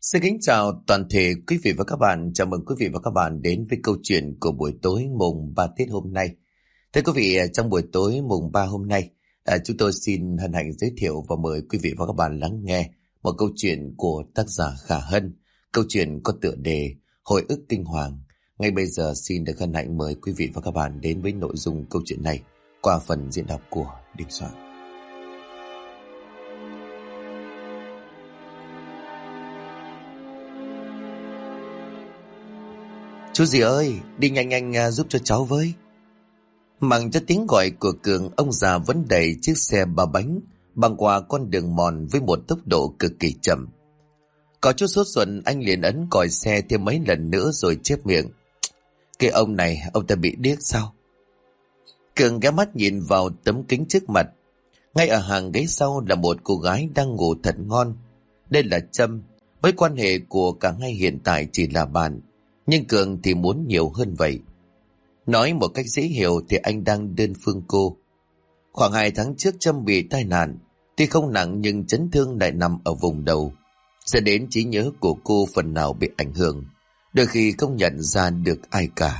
Xin kính chào toàn thể quý vị và các bạn. Chào mừng quý vị và các bạn đến với câu chuyện của buổi tối mùng 3 Tết hôm nay. Thưa quý vị, trong buổi tối mùng 3 hôm nay, chúng tôi xin hân hạnh giới thiệu và mời quý vị và các bạn lắng nghe một câu chuyện của tác giả Khả Hân. Câu chuyện có tựa đề Hồi ức kinh hoàng. Ngay bây giờ xin được hân hạnh mời quý vị và các bạn đến với nội dung câu chuyện này qua phần diễn đọc của Đình Soạn. Chú gì ơi, đi nhanh nhanh giúp cho cháu với. Mặc cho tiếng gọi của Cường, ông già vẫn đẩy chiếc xe ba bánh băng qua con đường mòn với một tốc độ cực kỳ chậm. Có chút sốt ruột, anh liền ấn còi xe thêm mấy lần nữa rồi chép miệng: Cái ông này, ông ta bị điếc sao? Cường ghé mắt nhìn vào tấm kính trước mặt. Ngay ở hàng ghế sau là một cô gái đang ngủ thật ngon. Đây là Trâm. Với quan hệ của cả hai hiện tại chỉ là bạn, nhưng Cường thì muốn nhiều hơn vậy. Nói một cách dễ hiểu thì anh đang đơn phương cô. Khoảng 2 tháng trước Trâm bị tai nạn, tuy không nặng nhưng chấn thương lại nằm ở vùng đầu, dẫn đến trí nhớ của cô phần nào bị ảnh hưởng, đôi khi không nhận ra được ai cả.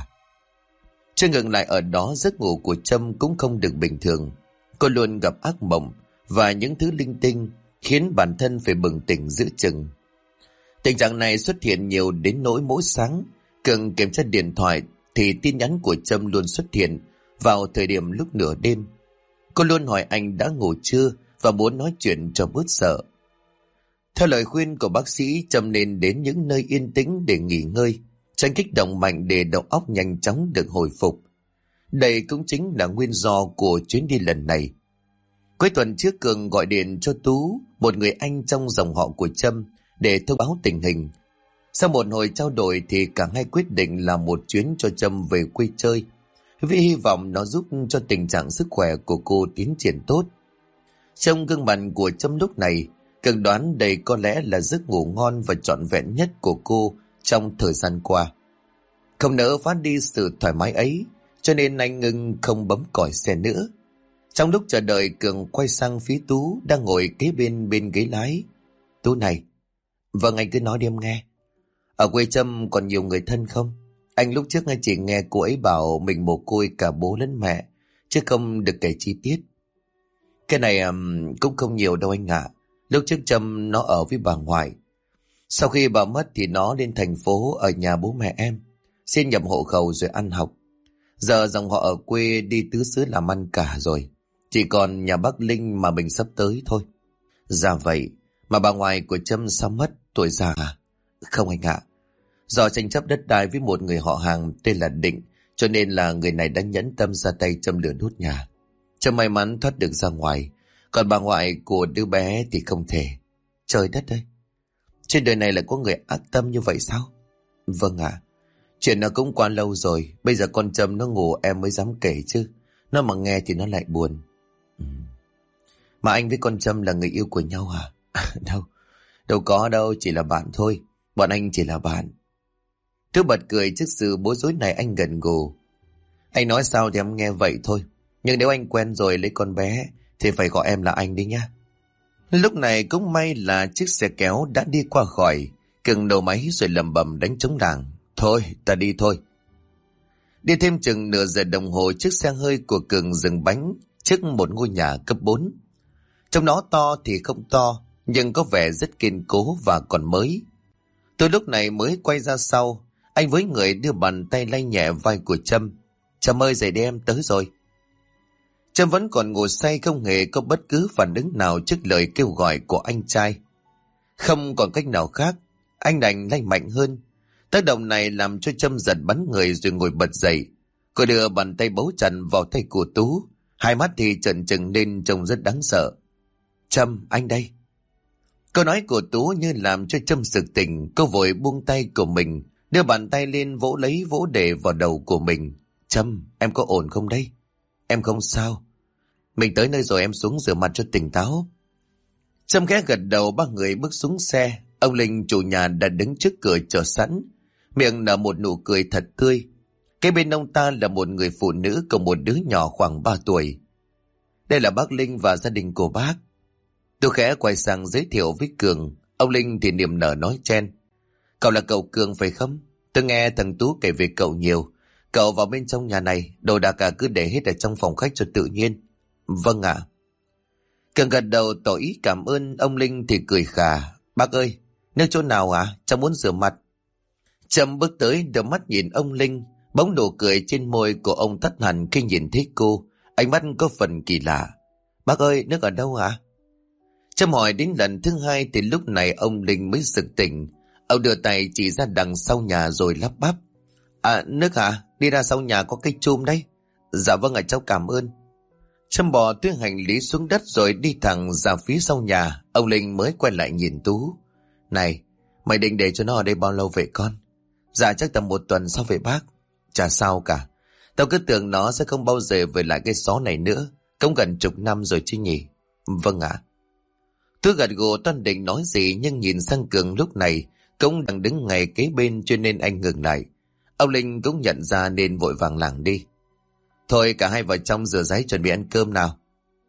Chưa ngừng lại ở đó, giấc ngủ của Trâm cũng không được bình thường. Cô luôn gặp ác mộng và những thứ linh tinh khiến bản thân phải bừng tỉnh giữa chừng. Tình trạng này xuất hiện nhiều đến nỗi mỗi sáng Cường kiểm tra điện thoại thì tin nhắn của Trâm luôn xuất hiện vào thời điểm lúc nửa đêm. Cô luôn hỏi anh đã ngủ chưa và muốn nói chuyện cho bớt sợ. Theo lời khuyên của bác sĩ, Trâm nên đến những nơi yên tĩnh để nghỉ ngơi, tránh kích động mạnh để đầu óc nhanh chóng được hồi phục. Đây cũng chính là nguyên do của chuyến đi lần này. Cuối tuần trước, Cường gọi điện cho Tú, một người anh trong dòng họ của Trâm, để thông báo tình hình. Sau một hồi trao đổi thì cả hai quyết định làm một chuyến cho Trâm về quê chơi, vì hy vọng nó giúp cho tình trạng sức khỏe của cô tiến triển tốt. Trong gương mặt của Trâm lúc này, Cường đoán đây có lẽ là giấc ngủ ngon và trọn vẹn nhất của cô trong thời gian qua. Không nỡ phá đi sự thoải mái ấy, cho nên anh ngưng không bấm còi xe nữa. Trong lúc chờ đợi, Cường quay sang phía Tú đang ngồi kế bên ghế lái. Tú này. Vâng, anh cứ nói đi em nghe. Ở quê Trâm còn nhiều người thân không? Anh lúc trước chỉ nghe cô ấy bảo mình mồ côi cả bố lẫn mẹ, chứ không được kể chi tiết. Cái này cũng không nhiều đâu anh ạ. Lúc trước Trâm nó ở với bà ngoại. Sau khi bà mất thì nó lên thành phố ở nhà bố mẹ em, xin nhập hộ khẩu rồi ăn học. Giờ dòng họ ở quê đi tứ xứ làm ăn cả rồi, chỉ còn nhà bác Linh mà mình sắp tới thôi. Dạ vậy. Mà bà ngoại của Trâm sao mất, tuổi già à? Không anh ạ. Do tranh chấp đất đai với một người họ hàng tên là Định, cho nên là người này đã nhẫn tâm ra tay châm lửa đốt nhà. Trâm may mắn thoát được ra ngoài, còn bà ngoại của đứa bé thì không thể. Trời đất ơi, trên đời này lại có người ác tâm như vậy sao? Vâng ạ. Chuyện nó cũng quá lâu rồi, bây giờ con Trâm nó ngủ em mới dám kể chứ. Nó mà nghe thì nó lại buồn. Mà anh với con Trâm là người yêu của nhau hả? Đâu có đâu, chỉ là bạn thôi. Bọn anh chỉ là bạn. Thứ bật cười trước sự bối rối này, anh gật gù. Anh nói sao thì em nghe vậy thôi. Nhưng nếu anh quen rồi lấy con bé thì phải gọi em là anh đi nhá. Lúc này cũng may là chiếc xe kéo đã đi qua khỏi. Cường đầu máy rồi lầm bầm đánh trống lảng. Thôi, ta đi thôi. Đi thêm chừng nửa giờ đồng hồ, chiếc xe hơi của Cường dừng bánh trước một ngôi nhà cấp 4. Trong nó to thì không to, nhưng có vẻ rất kiên cố và còn mới. Tôi lúc này mới quay ra sau, anh với người đưa bàn tay lay nhẹ vai của Trâm. Trâm ơi, dậy đi, em tới rồi. Trâm vẫn còn ngủ say, không hề có bất cứ phản ứng nào trước lời kêu gọi của anh trai. Không còn cách nào khác, anh đành lay mạnh hơn. Tác động này làm cho Trâm giật bắn người rồi ngồi bật dậy. Cô đưa bàn tay bấu chặt vào tay của Tú, hai mắt thì trợn trừng lên trông rất đáng sợ. Trâm, anh đây. Câu nói của Tú như làm cho Trâm sực tỉnh. Cô vội buông tay của mình, đưa bàn tay lên vỗ lấy vỗ để vào đầu của mình. Trâm, em có ổn không đây? Em không sao. Mình tới nơi rồi, em xuống rửa mặt cho tỉnh táo. Trâm khẽ gật đầu. Ba người bước xuống xe. Ông Linh chủ nhà đã đứng trước cửa chờ sẵn, miệng nở một nụ cười thật tươi. Kế bên ông ta là một người phụ nữ cùng một đứa nhỏ khoảng 3 tuổi. Đây là bác Linh và gia đình của bác. Tôi khẽ quay sang giới thiệu với Cường. Ông Linh thì niềm nở nói chen. Cậu là cậu Cường phải không? Tôi nghe thằng Tú kể về cậu nhiều. Cậu vào bên trong nhà này, đồ đạc cả cứ để hết ở trong phòng khách cho tự nhiên. Vâng ạ. Cường gật đầu tỏ ý cảm ơn. Ông Linh thì cười khà. Bác ơi, nước chỗ nào hả? Cháu muốn rửa mặt. Trâm bước tới đưa mắt nhìn ông Linh. Bóng nụ cười trên môi của ông tắt hẳn khi nhìn thấy cô. Ánh mắt có phần kỳ lạ. Bác ơi, nước ở đâu hả? Trâm hỏi đến lần thứ hai thì lúc này ông Linh mới sực tỉnh. Ông đưa tay chỉ ra đằng sau nhà rồi lắp bắp. À, nước hả? Đi ra sau nhà có cái chum đấy. Dạ vâng ạ, cháu cảm ơn. Trâm bỏ túi hành lý xuống đất rồi đi thẳng ra phía sau nhà. Ông Linh mới quay lại nhìn Tú. Này, mày định để cho nó ở đây bao lâu vậy con? Dạ chắc tầm 1 tuần sau vậy bác. Chả sao cả. Tao cứ tưởng nó sẽ không bao giờ về lại cái xó này nữa. Cũng gần chục năm rồi chứ nhỉ? Vâng ạ. Tú gật gù toan định nói gì nhưng nhìn sang Cường lúc này cũng đang đứng ngay kế bên cho nên anh ngừng lại. Ông Linh cũng nhận ra nên vội vàng lảng đi. Thôi cả hai vợ chồng rửa ráy chuẩn bị ăn cơm nào.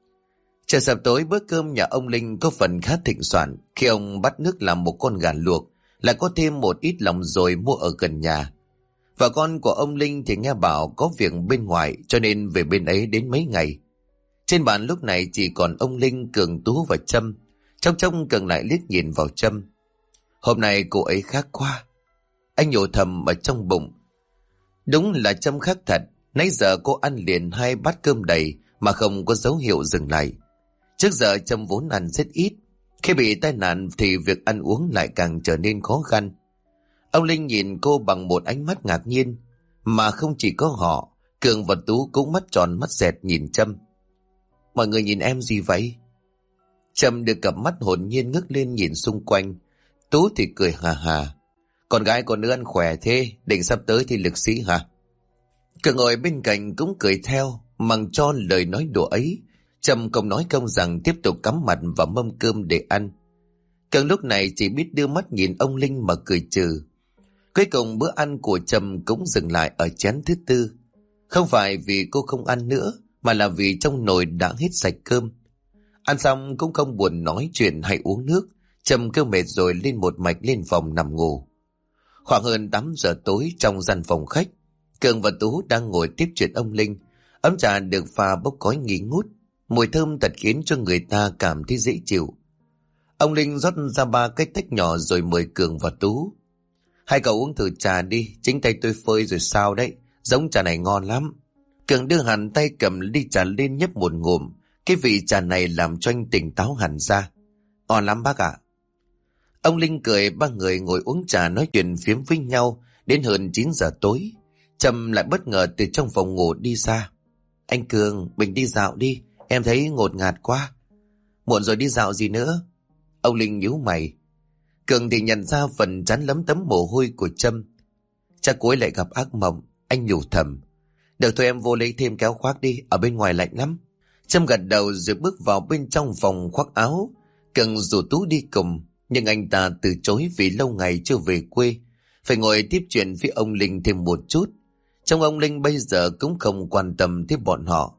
Trời sập tối bữa cơm nhà ông Linh có phần khá thịnh soạn. Khi ông bắt nước làm một con gà luộc, lại có thêm một ít lòng dồi mua ở gần nhà. Và con của ông Linh thì nghe bảo có việc bên ngoài cho nên về bên ấy đến mấy ngày. Trên bàn lúc này chỉ còn ông Linh, Cường, Tú và Trâm. Trong Cường lại liếc nhìn vào Trâm. Hôm nay cô ấy khác quá. Anh nhủ thầm ở trong bụng. Đúng là Trâm khác thật. Nãy giờ cô ăn liền 2 bát cơm đầy mà không có dấu hiệu dừng lại. Trước giờ Trâm vốn ăn rất ít. Khi bị tai nạn thì việc ăn uống lại càng trở nên khó khăn. Ông Linh nhìn cô bằng một ánh mắt ngạc nhiên. Mà không chỉ có họ, Cường và Tú cũng mắt tròn mắt dẹt nhìn Trâm. Mọi người nhìn em gì vậy? Trâm được cặp mắt hồn nhiên ngước lên nhìn xung quanh. Tú thì cười hà hà. Con gái con nữa ăn khỏe thế, định sắp tới thì lực sĩ hả? Cường ngồi bên cạnh cũng cười theo, mằng cho lời nói đùa ấy. Trâm không nói không rằng tiếp tục cắm mặt vào mâm cơm để ăn. Cường lúc này chỉ biết đưa mắt nhìn ông Linh mà cười trừ. Cuối cùng bữa ăn của Trâm cũng dừng lại ở chén thứ 4. Không phải vì cô không ăn nữa, mà là vì trong nồi đã hết sạch cơm. Ăn xong cũng không buồn nói chuyện hay uống nước. Trâm kêu mệt rồi lên một mạch lên phòng nằm ngủ. Khoảng hơn 8 giờ tối trong gian phòng khách, Cường và Tú đang ngồi tiếp chuyện ông Linh. Ấm trà được pha bốc khói nghi ngút, mùi thơm thật khiến cho người ta cảm thấy dễ chịu. Ông Linh rót ra 3 cái tách nhỏ rồi mời Cường và Tú. Hai cậu uống thử trà đi, chính tay tôi phơi rồi sao đấy, giống trà này ngon lắm. Cường đưa hẳn tay cầm ly trà lên nhấp một ngụm. Cái vị trà này làm cho anh tỉnh táo hẳn ra. Ngon lắm bác ạ. Ông Linh cười. 3 người ngồi uống trà nói chuyện phiếm với nhau đến hơn 9 giờ tối. Trâm lại bất ngờ từ trong phòng ngủ đi ra. Anh Cường, mình đi dạo đi, em thấy ngột ngạt quá. Muộn rồi đi dạo gì nữa? Ông Linh nhíu mày. Cường thì nhận ra phần trán lấm tấm mồ hôi của Trâm. Chắc cô ấy lại gặp ác mộng. Anh nhủ thầm. Được thôi, em vô lấy thêm kéo khoác đi, ở bên ngoài lạnh lắm. Trâm gật đầu rồi bước vào bên trong phòng khoác áo. Cường rủ Tú đi cùng, nhưng anh ta từ chối vì lâu ngày chưa về quê, phải ngồi tiếp chuyện với ông Linh thêm một chút. Trong ông Linh bây giờ cũng không quan tâm tới bọn họ.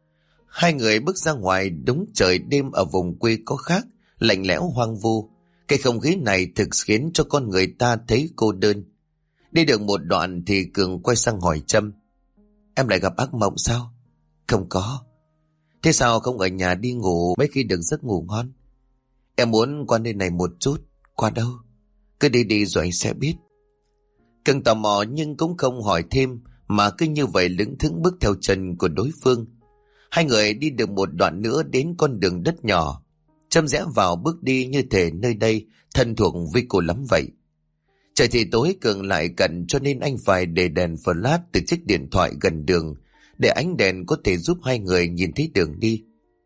Hai người bước ra ngoài. Đúng trời đêm ở vùng quê có khác, lạnh lẽo hoang vu. Cái không khí này thực khiến cho con người ta thấy cô đơn. Đi được một đoạn thì Cường quay sang hỏi Trâm. Em lại gặp ác mộng sao? Không có. Thế sao không ở nhà đi ngủ mấy khi được giấc ngủ ngon? Em muốn qua nơi này một chút. Qua đâu? Cứ đi đi rồi anh sẽ biết. Cường tò mò nhưng cũng không hỏi thêm, mà cứ như vậy lững thững bước theo chân của đối phương. Hai người đi được một đoạn nữa đến con đường đất nhỏ. Trâm rẽ vào bước đi như thể nơi đây thân thuộc với cô lắm vậy. Trời thì tối, Cường lại cận cho nên anh phải để đèn flash từ chiếc điện thoại gần đường để ánh đèn có thể giúp hai người nhìn thấy đường đi.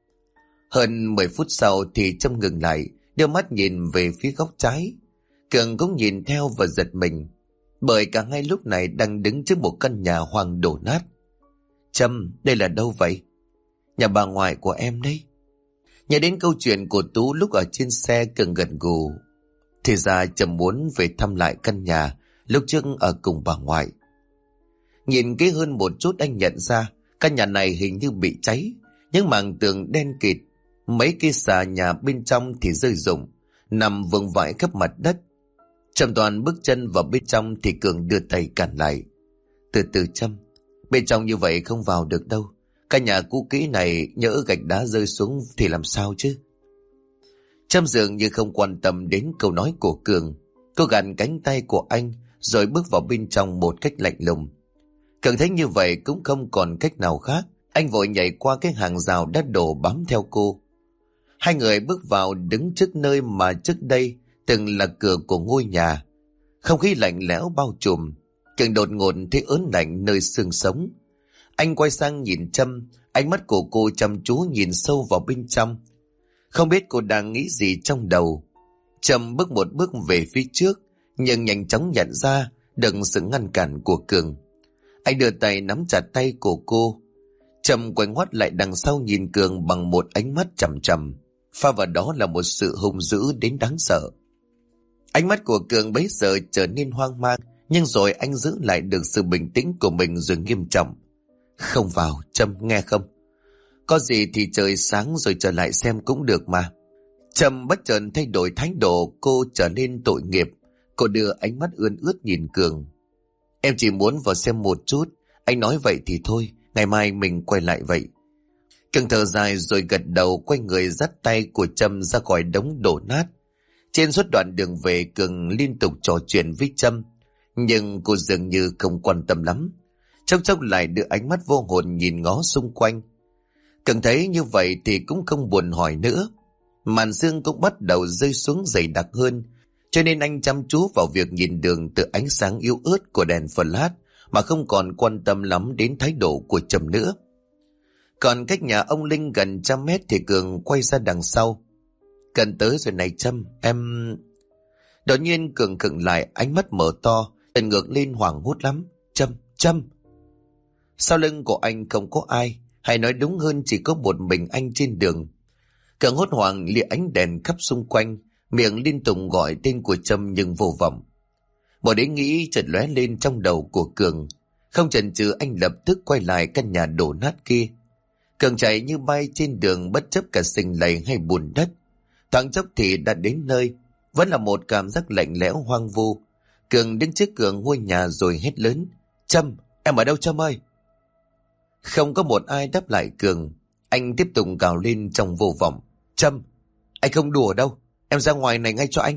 Hơn 10 phút sau thì Trâm ngừng lại, đưa mắt nhìn về phía góc trái. Cường cũng nhìn theo và giật mình, bởi cả hai lúc này đang đứng trước một căn nhà hoang đổ nát. Trâm, đây là đâu vậy? Nhà bà ngoại của em đấy. Nhớ đến câu chuyện của Tú lúc ở trên xe, Cường gật gù. Thì ra Trâm muốn về thăm lại căn nhà lúc trước ở cùng bà ngoại. Nhìn kỹ hơn một chút anh nhận ra căn nhà này hình như bị cháy. Những mảng tường đen kịt, mấy cây xà nhà bên trong thì rơi rụng, nằm vương vãi khắp mặt đất. Trầm Toàn bước chân vào bên trong thì Cường đưa tay cản lại. Từ từ Trâm, bên trong như vậy không vào được đâu. Căn nhà cũ kỹ này nhỡ gạch đá rơi xuống thì làm sao chứ? Trâm dường như không quan tâm đến câu nói của Cường. Cô gạt cánh tay của anh rồi bước vào bên trong một cách lạnh lùng. Cường thấy như vậy cũng không còn cách nào khác. Anh vội nhảy qua cái hàng rào đã đổ bám theo cô. Hai người bước vào đứng trước nơi mà trước đây từng là cửa của ngôi nhà. Không khí lạnh lẽo bao trùm. Cường đột ngột thấy ớn lạnh nơi xương sống. Anh quay sang nhìn Trâm, ánh mắt của cô chăm chú nhìn sâu vào bên trong. Không biết cô đang nghĩ gì trong đầu. Trâm bước một bước về phía trước, nhưng nhanh chóng nhận ra được sự ngăn cản của Cường. Anh đưa tay nắm chặt tay của cô. Trâm quay ngoắt lại đằng sau nhìn Cường bằng một ánh mắt chằm chằm, pha vào đó là một sự hung dữ đến đáng sợ. Ánh mắt của Cường bấy giờ trở nên hoang mang, nhưng rồi anh giữ lại được sự bình tĩnh của mình rồi nghiêm trọng. Không vào, Trâm, nghe không? Có gì thì trời sáng rồi trở lại xem cũng được mà. Trâm bất chợt thay đổi thái độ, cô trở nên tội nghiệp. Cô đưa ánh mắt ươn ướt nhìn Cường. Em chỉ muốn vào xem một chút. Anh nói vậy thì thôi, ngày mai mình quay lại vậy. Cường thở dài rồi gật đầu, quay người dắt tay của Trâm ra khỏi đống đổ nát. Trên suốt đoạn đường về, Cường liên tục trò chuyện với Trâm, nhưng cô dường như không quan tâm lắm. Chốc chốc lại đưa ánh mắt vô hồn nhìn ngó xung quanh. Cường thấy như vậy thì cũng không buồn hỏi nữa. Màn sương cũng bắt đầu rơi xuống dày đặc hơn, cho nên anh chăm chú vào việc nhìn đường từ ánh sáng yếu ớt của đèn flash mà không còn quan tâm lắm đến thái độ của Trâm nữa. Còn cách nhà ông Linh gần 100 mét thì Cường quay ra đằng sau. Gần tới rồi này Trâm, em... Đột nhiên Cường khựng lại, ánh mắt mở to, trần ngược lên hoảng hốt lắm. Trâm. Sau lưng của anh không có ai, hay nói đúng hơn chỉ có một mình anh trên đường. Cường hốt hoảng lìa ánh đèn khắp xung quanh, miệng liên tục gọi tên của Trâm nhưng vô vọng. Một ý nghĩ chợt lóe lên trong đầu của Cường. Không chần chừ anh lập tức quay lại căn nhà đổ nát kia. Cường chạy như bay trên đường bất chấp cả sình lầy hay bùn đất. Thoáng chốc thì đã đến nơi, vẫn là một cảm giác lạnh lẽo hoang vu. Cường đứng trước cửa ngôi nhà rồi hét lớn. Trâm, em ở đâu Trâm ơi? Không có một ai đáp lại Cường. Anh tiếp tục gào lên trong vô vọng. Trâm, anh không đùa đâu, em ra ngoài này ngay cho anh.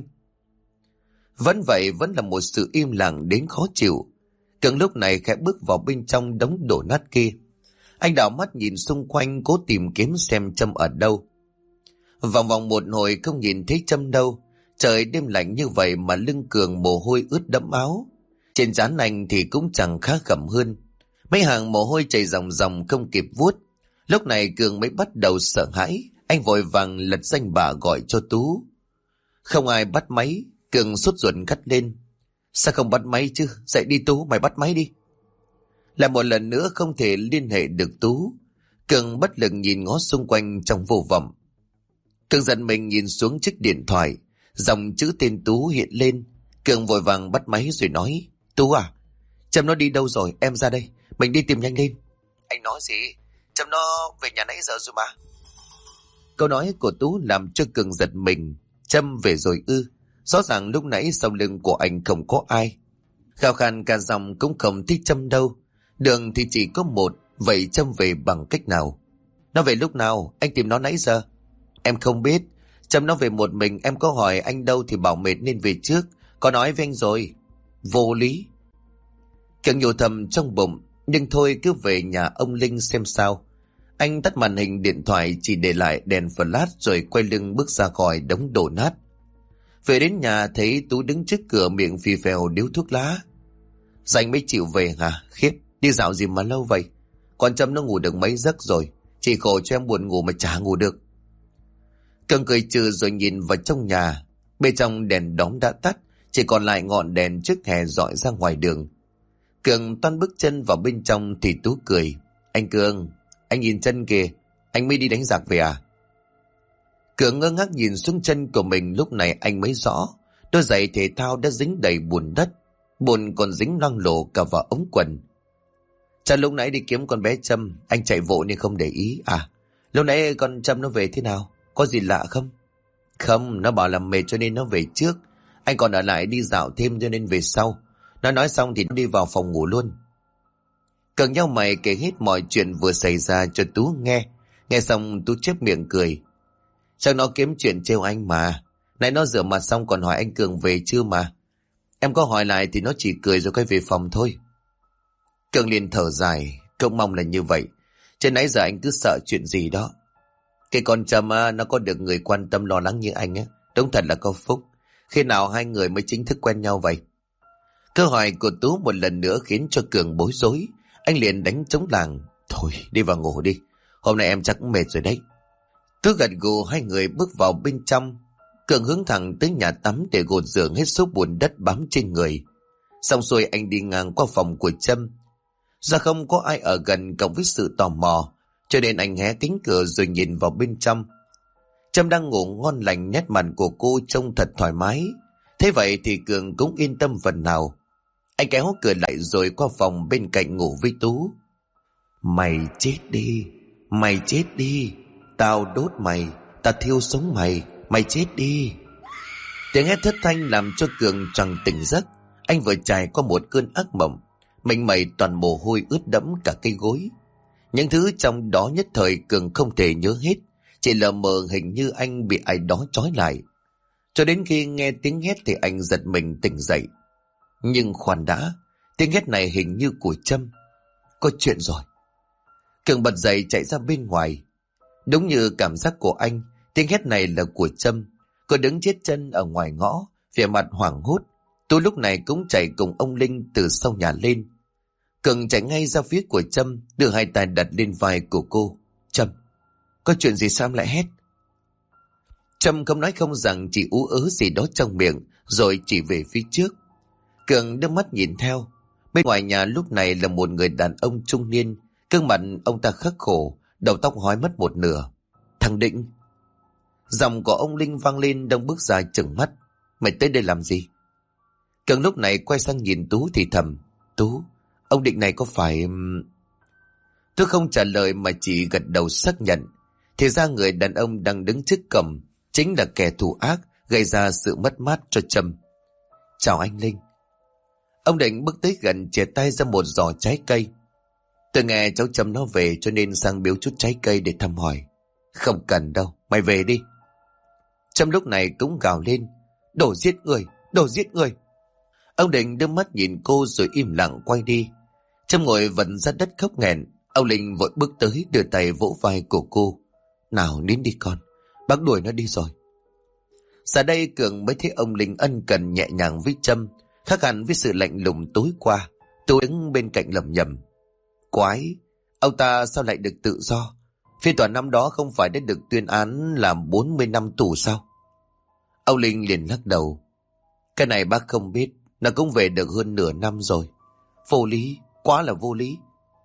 Vẫn vậy, vẫn là một sự im lặng đến khó chịu. Cường lúc này khẽ bước vào bên trong đống đổ nát kia. Anh đảo mắt nhìn xung quanh, cố tìm kiếm xem Trâm ở đâu. Vòng vòng một hồi không nhìn thấy Trâm đâu. Trời đêm lạnh như vậy mà lưng Cường mồ hôi ướt đẫm áo. Trên trán anh thì cũng chẳng khá khẩm hơn. Mấy hàng mồ hôi chảy ròng ròng không kịp vuốt. Lúc này Cường mới bắt đầu sợ hãi. Anh vội vàng lật danh bạ gọi cho Tú. Không ai bắt máy. Cường sốt ruột gắt lên. Sao không bắt máy chứ? Dậy đi Tú, mày bắt máy đi. Lại một lần nữa không thể liên hệ được Tú. Cường bất lực nhìn ngó xung quanh trong vô vọng. Cường giật mình nhìn xuống chiếc điện thoại. Dòng chữ tên Tú hiện lên. Cường vội vàng bắt máy rồi nói. Tú à, Trâm nó đi đâu rồi? Em ra đây, mình đi tìm nhanh lên. Anh nói gì? Trâm nó về nhà nãy giờ rồi mà. Câu nói của Tú làm cho Cường giật mình. Trâm về rồi ư? Rõ ràng lúc nãy sau lưng của anh không có ai. Khao khàn cả dòng cũng không thích Trâm đâu. Đường thì chỉ có một. Vậy Trâm về bằng cách nào? Nó về lúc nào? Anh tìm nó nãy giờ. Em không biết. Trâm nó về một mình. Em có hỏi anh đâu thì bảo mệt nên về trước. Có nói với anh rồi. Vô lý. Cường nhủ thầm trong bụng. Nhưng thôi cứ về nhà ông Linh xem sao. Anh tắt màn hình điện thoại, chỉ để lại đèn flash rồi quay lưng bước ra khỏi đống đổ nát. Về đến nhà thấy Tú đứng trước cửa miệng phì phèo điếu thuốc lá. Dành mới chịu về hả? Khiếp, đi dạo gì mà lâu vậy? Con Trâm nó ngủ được mấy giấc rồi. Chỉ khổ cho em buồn ngủ mà chả ngủ được. Cường cười trừ rồi nhìn vào trong nhà. Bên trong đèn đóm đã tắt, chỉ còn lại ngọn đèn trước hè dọi ra ngoài đường. Cường toan bước chân vào bên trong thì Tú cười. Anh Cường, anh nhìn chân kìa, anh mới đi đánh giặc về à? Cường ngơ ngác nhìn xuống chân của mình, lúc này anh mới rõ. Đôi giày thể thao đã dính đầy bùn đất. Bùn còn dính loang lổ cả vào ống quần. Chắc lúc nãy đi kiếm con bé Trâm, anh chạy vội nên không để ý à? Lúc nãy con Trâm nó về thế nào? Có gì lạ không? Không, nó bảo là mệt cho nên nó về trước. Anh còn ở lại đi dạo thêm cho nên về sau. Nó nói xong thì nó đi vào phòng ngủ luôn. Cường nhau mày kể hết mọi chuyện vừa xảy ra cho Tú nghe. Nghe xong Tú chép miệng cười. Chắc nó kiếm chuyện trêu anh mà. Nãy nó rửa mặt xong còn hỏi anh Cường về chưa mà. Em có hỏi lại thì nó chỉ cười rồi quay về phòng thôi. Cường liền thở dài. Cũng mong là như vậy. Chứ nãy giờ anh cứ sợ chuyện gì đó. Cái con Trâm nó có được người quan tâm lo lắng như anh á, đúng thật là có phúc. Khi nào hai người mới chính thức quen nhau vậy? Câu hỏi của Tú một lần nữa khiến cho Cường bối rối. Anh liền đánh trống làng. Thôi đi vào ngủ đi. Hôm nay em chắc cũng mệt rồi đấy. Tú gật gù, hai người bước vào bên trong. Cường hướng thẳng tới nhà tắm để gột rửa hết số bùn đất bám trên người. Xong xuôi anh đi ngang qua phòng của Trâm. Do không có ai ở gần cộng với sự tò mò, cho nên anh hé cánh cửa rồi nhìn vào bên trong. Trâm đang ngủ ngon lành, nét mặt của cô trông thật thoải mái. Thế vậy thì Cường cũng yên tâm phần nào. Anh kéo cửa lại rồi qua phòng bên cạnh ngủ với Tú. Mày chết đi, mày chết đi. Tao đốt mày, tao thiêu sống mày, mày chết đi. Tiếng hét thất thanh làm cho Cường choàng tỉnh giấc. Anh vừa trải qua một cơn ác mộng. Mình mày toàn mồ hôi ướt đẫm cả cái gối. Những thứ trong đó nhất thời Cường không thể nhớ hết. Chỉ lờ mờ hình như anh bị ai đó trói lại. Cho đến khi nghe tiếng hét thì anh giật mình tỉnh dậy. Nhưng khoan đã, tiếng hét này hình như của Trâm. Có chuyện rồi. Cường bật dậy chạy ra bên ngoài. Đúng như cảm giác của anh, tiếng hét này là của Trâm. Cô đứng chết chân ở ngoài ngõ, vẻ mặt hoảng hốt. Tôi lúc này cũng chạy cùng ông Linh từ sau nhà lên. Cường chạy ngay ra phía của Trâm, đưa hai tay đặt lên vai của cô. Trâm, có chuyện gì sao em lại hét? Trâm không nói không rằng, chỉ ú ớ gì đó trong miệng, rồi chỉ về phía trước. Cường đưa mắt nhìn theo. Bên ngoài nhà lúc này là một người đàn ông trung niên. Gương mặt ông ta khắc khổ, đầu tóc hói mất một nửa. Thằng Định. Giọng của ông Linh vang lên, đông bước ra trừng mắt. Mày tới đây làm gì? Cường lúc này quay sang nhìn Tú thì thầm. Tú, ông Định này có phải... Tú không trả lời mà chỉ gật đầu xác nhận. Thì ra người đàn ông đang đứng trước cổng chính là kẻ thù ác gây ra sự mất mát cho Trâm. Chào anh Linh. Ông Định bước tới gần, chìa tay ra một giỏ trái cây. Tôi nghe cháu Trâm nó về cho nên sang biếu chút trái cây để thăm hỏi. Không cần đâu, mày về đi. Trâm lúc này cũng gào lên. Đồ giết người, đồ giết người. Ông Định đưa mắt nhìn cô rồi im lặng quay đi. Trâm ngồi vần ra đất khóc nghẹn. Ông Linh vội bước tới đưa tay vỗ vai của cô. Nào nín đi con, bác đuổi nó đi rồi. Giờ đây Cường mới thấy ông Linh ân cần nhẹ nhàng với Trâm, khác hẳn với sự lạnh lùng tối qua. Tôi đứng bên cạnh lẩm nhẩm. Quái, ông ta sao lại được tự do? Phiên tòa năm đó không phải đã được tuyên án làm 40 năm tù sao? Ông Linh liền lắc đầu. Cái này bác không biết, nó cũng về được hơn nửa năm rồi. Vô lý, quá là vô lý.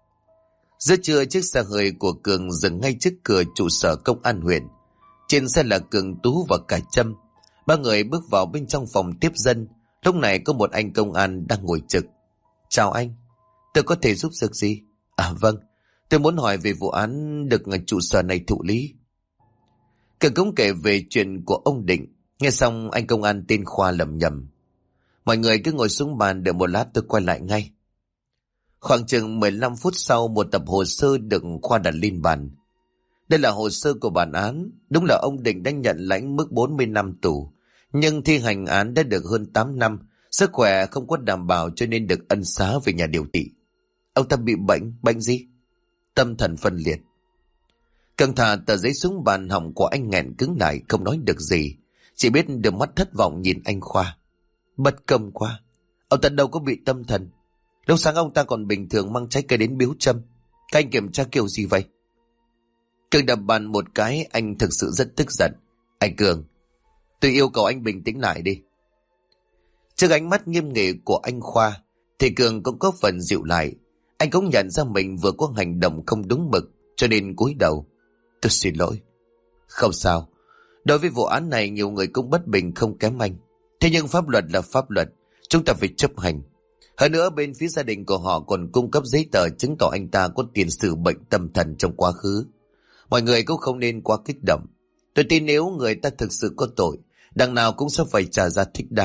Giữa trưa chiếc xe hơi của Cường dừng ngay trước cửa trụ sở công an huyện. Trên xe là Cường, Tú và cả Trâm. Ba người bước vào bên trong phòng tiếp dân. Lúc này có một anh công an đang ngồi trực. Chào anh, tôi có thể giúp được gì? À vâng, tôi muốn hỏi về vụ án được trụ sở này thụ lý. Cường cũng kể về chuyện của ông Định. Nghe xong anh công an tên Khoa lẩm nhẩm. Mọi người cứ ngồi xuống bàn đợi một lát, tôi quay lại ngay. Khoảng chừng 15 phút sau, một tập hồ sơ được Khoa đặt lên bàn. Đây là hồ sơ của bản án. Đúng là ông Định đã nhận lãnh mức 40 năm tù, nhưng thi hành án đã được hơn 8 năm. Sức khỏe không có đảm bảo cho nên được ân xá về nhà điều trị. Ông ta bị bệnh gì? Tâm thần phân liệt. Cường thả tờ giấy xuống bàn, họng của anh nghẹn cứng lại, không nói được gì. Chỉ biết đưa mắt thất vọng nhìn anh Khoa. Bất công quá, ông ta đâu có bị tâm thần. Lúc sáng ông ta còn bình thường mang trái cây đến biếu Trâm. Các anh kiểm tra kiểu gì vậy? Cường đập bàn một cái, anh thực sự rất tức giận. Anh Cường, tôi yêu cầu anh bình tĩnh lại đi. Trước ánh mắt nghiêm nghị của anh Khoa thì Cường cũng có phần dịu lại. Anh cũng nhận ra mình vừa có hành động không đúng mực, cho nên cúi đầu. Tôi xin lỗi. Không sao, đối với vụ án này nhiều người cũng bất bình không kém anh. Thế nhưng pháp luật là pháp luật, chúng ta phải chấp hành. Hơn nữa bên phía gia đình của họ còn cung cấp giấy tờ chứng tỏ anh ta có tiền sử bệnh tâm thần trong quá khứ. Mọi người cũng không nên quá kích động. Tôi tin nếu người ta thực sự có tội, đằng nào cũng sẽ phải trả giá thích đáng.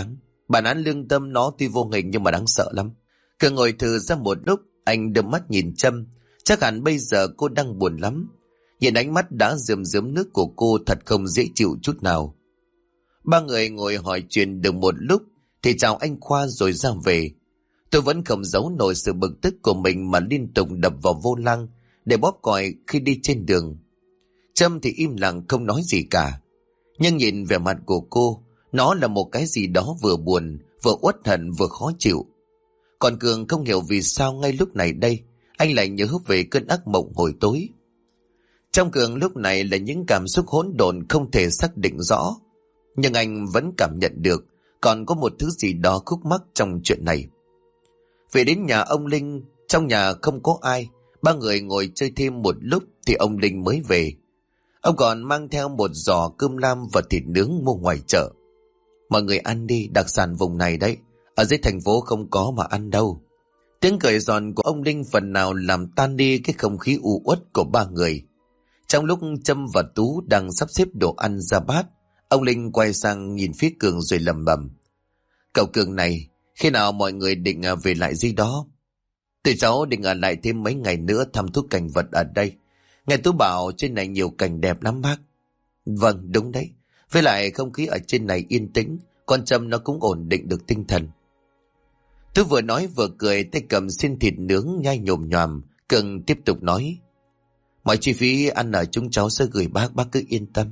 Bản án lương tâm nó tuy vô hình nhưng mà đáng sợ lắm. Cường ngồi thừ ra một lúc, anh đưa mắt nhìn Trâm. Chắc hẳn bây giờ cô đang buồn lắm. Nhìn ánh mắt đã rườm rớm nước của cô thật không dễ chịu chút nào. Ba người ngồi hỏi chuyện được một lúc thì chào anh Khoa rồi ra về. Tôi vẫn không giấu nổi sự bực tức của mình mà liên tục đập vào vô lăng để bóp còi khi đi trên đường. Trâm thì im lặng không nói gì cả. Nhưng nhìn vẻ mặt của cô, nó là một cái gì đó vừa buồn, vừa uất hận vừa khó chịu. Còn Cường không hiểu vì sao ngay lúc này đây anh lại nhớ về cơn ác mộng hồi tối. Trong Cường lúc này là những cảm xúc hỗn độn không thể xác định rõ. Nhưng anh vẫn cảm nhận được còn có một thứ gì đó khúc mắc trong chuyện này. Về đến nhà ông Linh, trong nhà không có ai. Ba người ngồi chơi thêm một lúc thì ông Linh mới về. Ông còn mang theo một giò cơm lam và thịt nướng mua ngoài chợ. Mọi người ăn đi, đặc sản vùng này đấy. Ở dưới thành phố không có mà ăn đâu. Tiếng cười giòn của ông Linh phần nào làm tan đi cái không khí u uất của ba người. Trong lúc Trâm và Tú đang sắp xếp đồ ăn ra bát, ông Linh quay sang nhìn phía Cường rồi lẩm bẩm: Cậu Cường này, khi nào mọi người định về lại dưới đó? Tụi cháu định ở lại thêm mấy ngày nữa thăm thú cảnh vật ở đây. Nghe Tú bảo trên này nhiều cảnh đẹp lắm bác. Vâng, đúng đấy. Với lại không khí ở trên này yên tĩnh, con Trâm nó cũng ổn định được tinh thần. Tú vừa nói vừa cười, tay cầm xiên thịt nướng nhai nhồm nhòm. Cường tiếp tục nói: Mọi chi phí ăn ở chúng cháu sẽ gửi bác cứ yên tâm.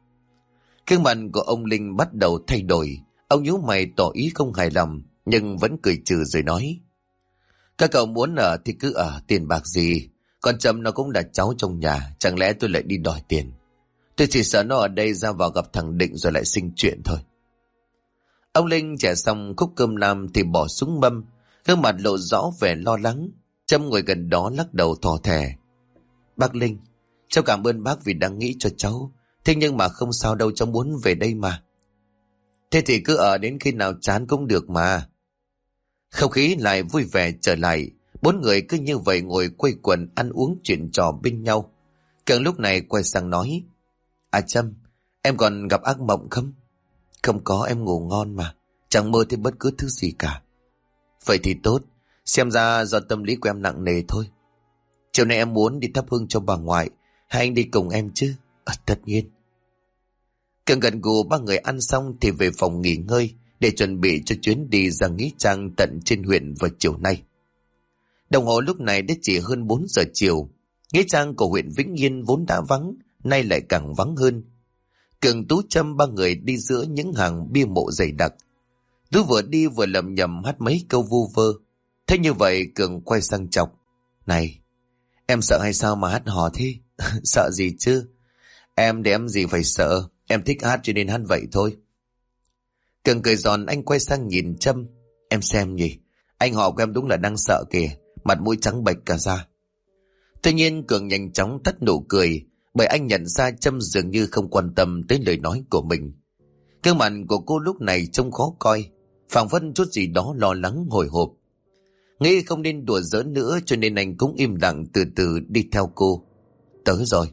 Gương mặt của ông Linh bắt đầu thay đổi. Ông nhíu mày tỏ ý không hài lòng, nhưng vẫn cười trừ rồi nói: Các cậu muốn ở thì cứ ở, tiền bạc gì. Con Trâm nó cũng là cháu trong nhà, chẳng lẽ tôi lại đi đòi tiền. Tôi chỉ sợ nó ở đây ra vào gặp thằng Định rồi lại sinh chuyện thôi. Ông Linh chẻ xong khúc cơm lam thì bỏ xuống mâm, gương mặt lộ rõ vẻ lo lắng. Trâm ngồi gần đó lắc đầu thò thẻ: Bác Linh, cháu cảm ơn bác vì đang nghĩ cho cháu. Thế nhưng mà không sao đâu, cháu muốn về đây mà. Thế thì cứ ở đến khi nào chán cũng được mà. Không khí lại vui vẻ trở lại. Bốn người cứ như vậy ngồi quây quần ăn uống chuyện trò bên nhau. Cường lúc này quay sang nói: Trâm, em còn gặp ác mộng không? Không có, em ngủ ngon mà. Chẳng mơ thấy bất cứ thứ gì cả. Vậy thì tốt. Xem ra do tâm lý của em nặng nề thôi. Chiều nay em muốn đi thắp hương cho bà ngoại. Hay anh đi cùng em chứ? Tất nhiên. Cường gần gù. Ba người ăn xong thì về phòng nghỉ ngơi để chuẩn bị cho chuyến đi ra Nghĩa Trang tận trên huyện vào chiều nay. Đồng hồ lúc này đã chỉ hơn 4 giờ chiều. Nghĩa trang của huyện Vĩnh Yên vốn đã vắng, nay lại càng vắng hơn. Cường, Tú, Trâm ba người đi giữa những hàng bia mộ dày đặc. Tú vừa đi vừa lẩm nhẩm hát mấy câu vu vơ. Thế như vậy Cường quay sang chọc: Này, em sợ hay sao mà hát hò thế? Sợ gì chứ? Em để em gì phải sợ. Em thích hát cho nên hát vậy thôi. Cường cười giòn, anh quay sang nhìn Trâm: Em xem nhỉ, anh họ của em đúng là đang sợ kìa, mặt mũi trắng bệch cả ra. Tuy nhiên Cường nhanh chóng tắt nụ cười, bởi anh nhận ra Trâm dường như không quan tâm tới lời nói của mình. Gương mặt của cô lúc này trông khó coi, phảng phất chút gì đó lo lắng hồi hộp. Nghĩ không nên đùa giỡn nữa cho nên anh cũng im lặng từ từ đi theo cô. Tới rồi.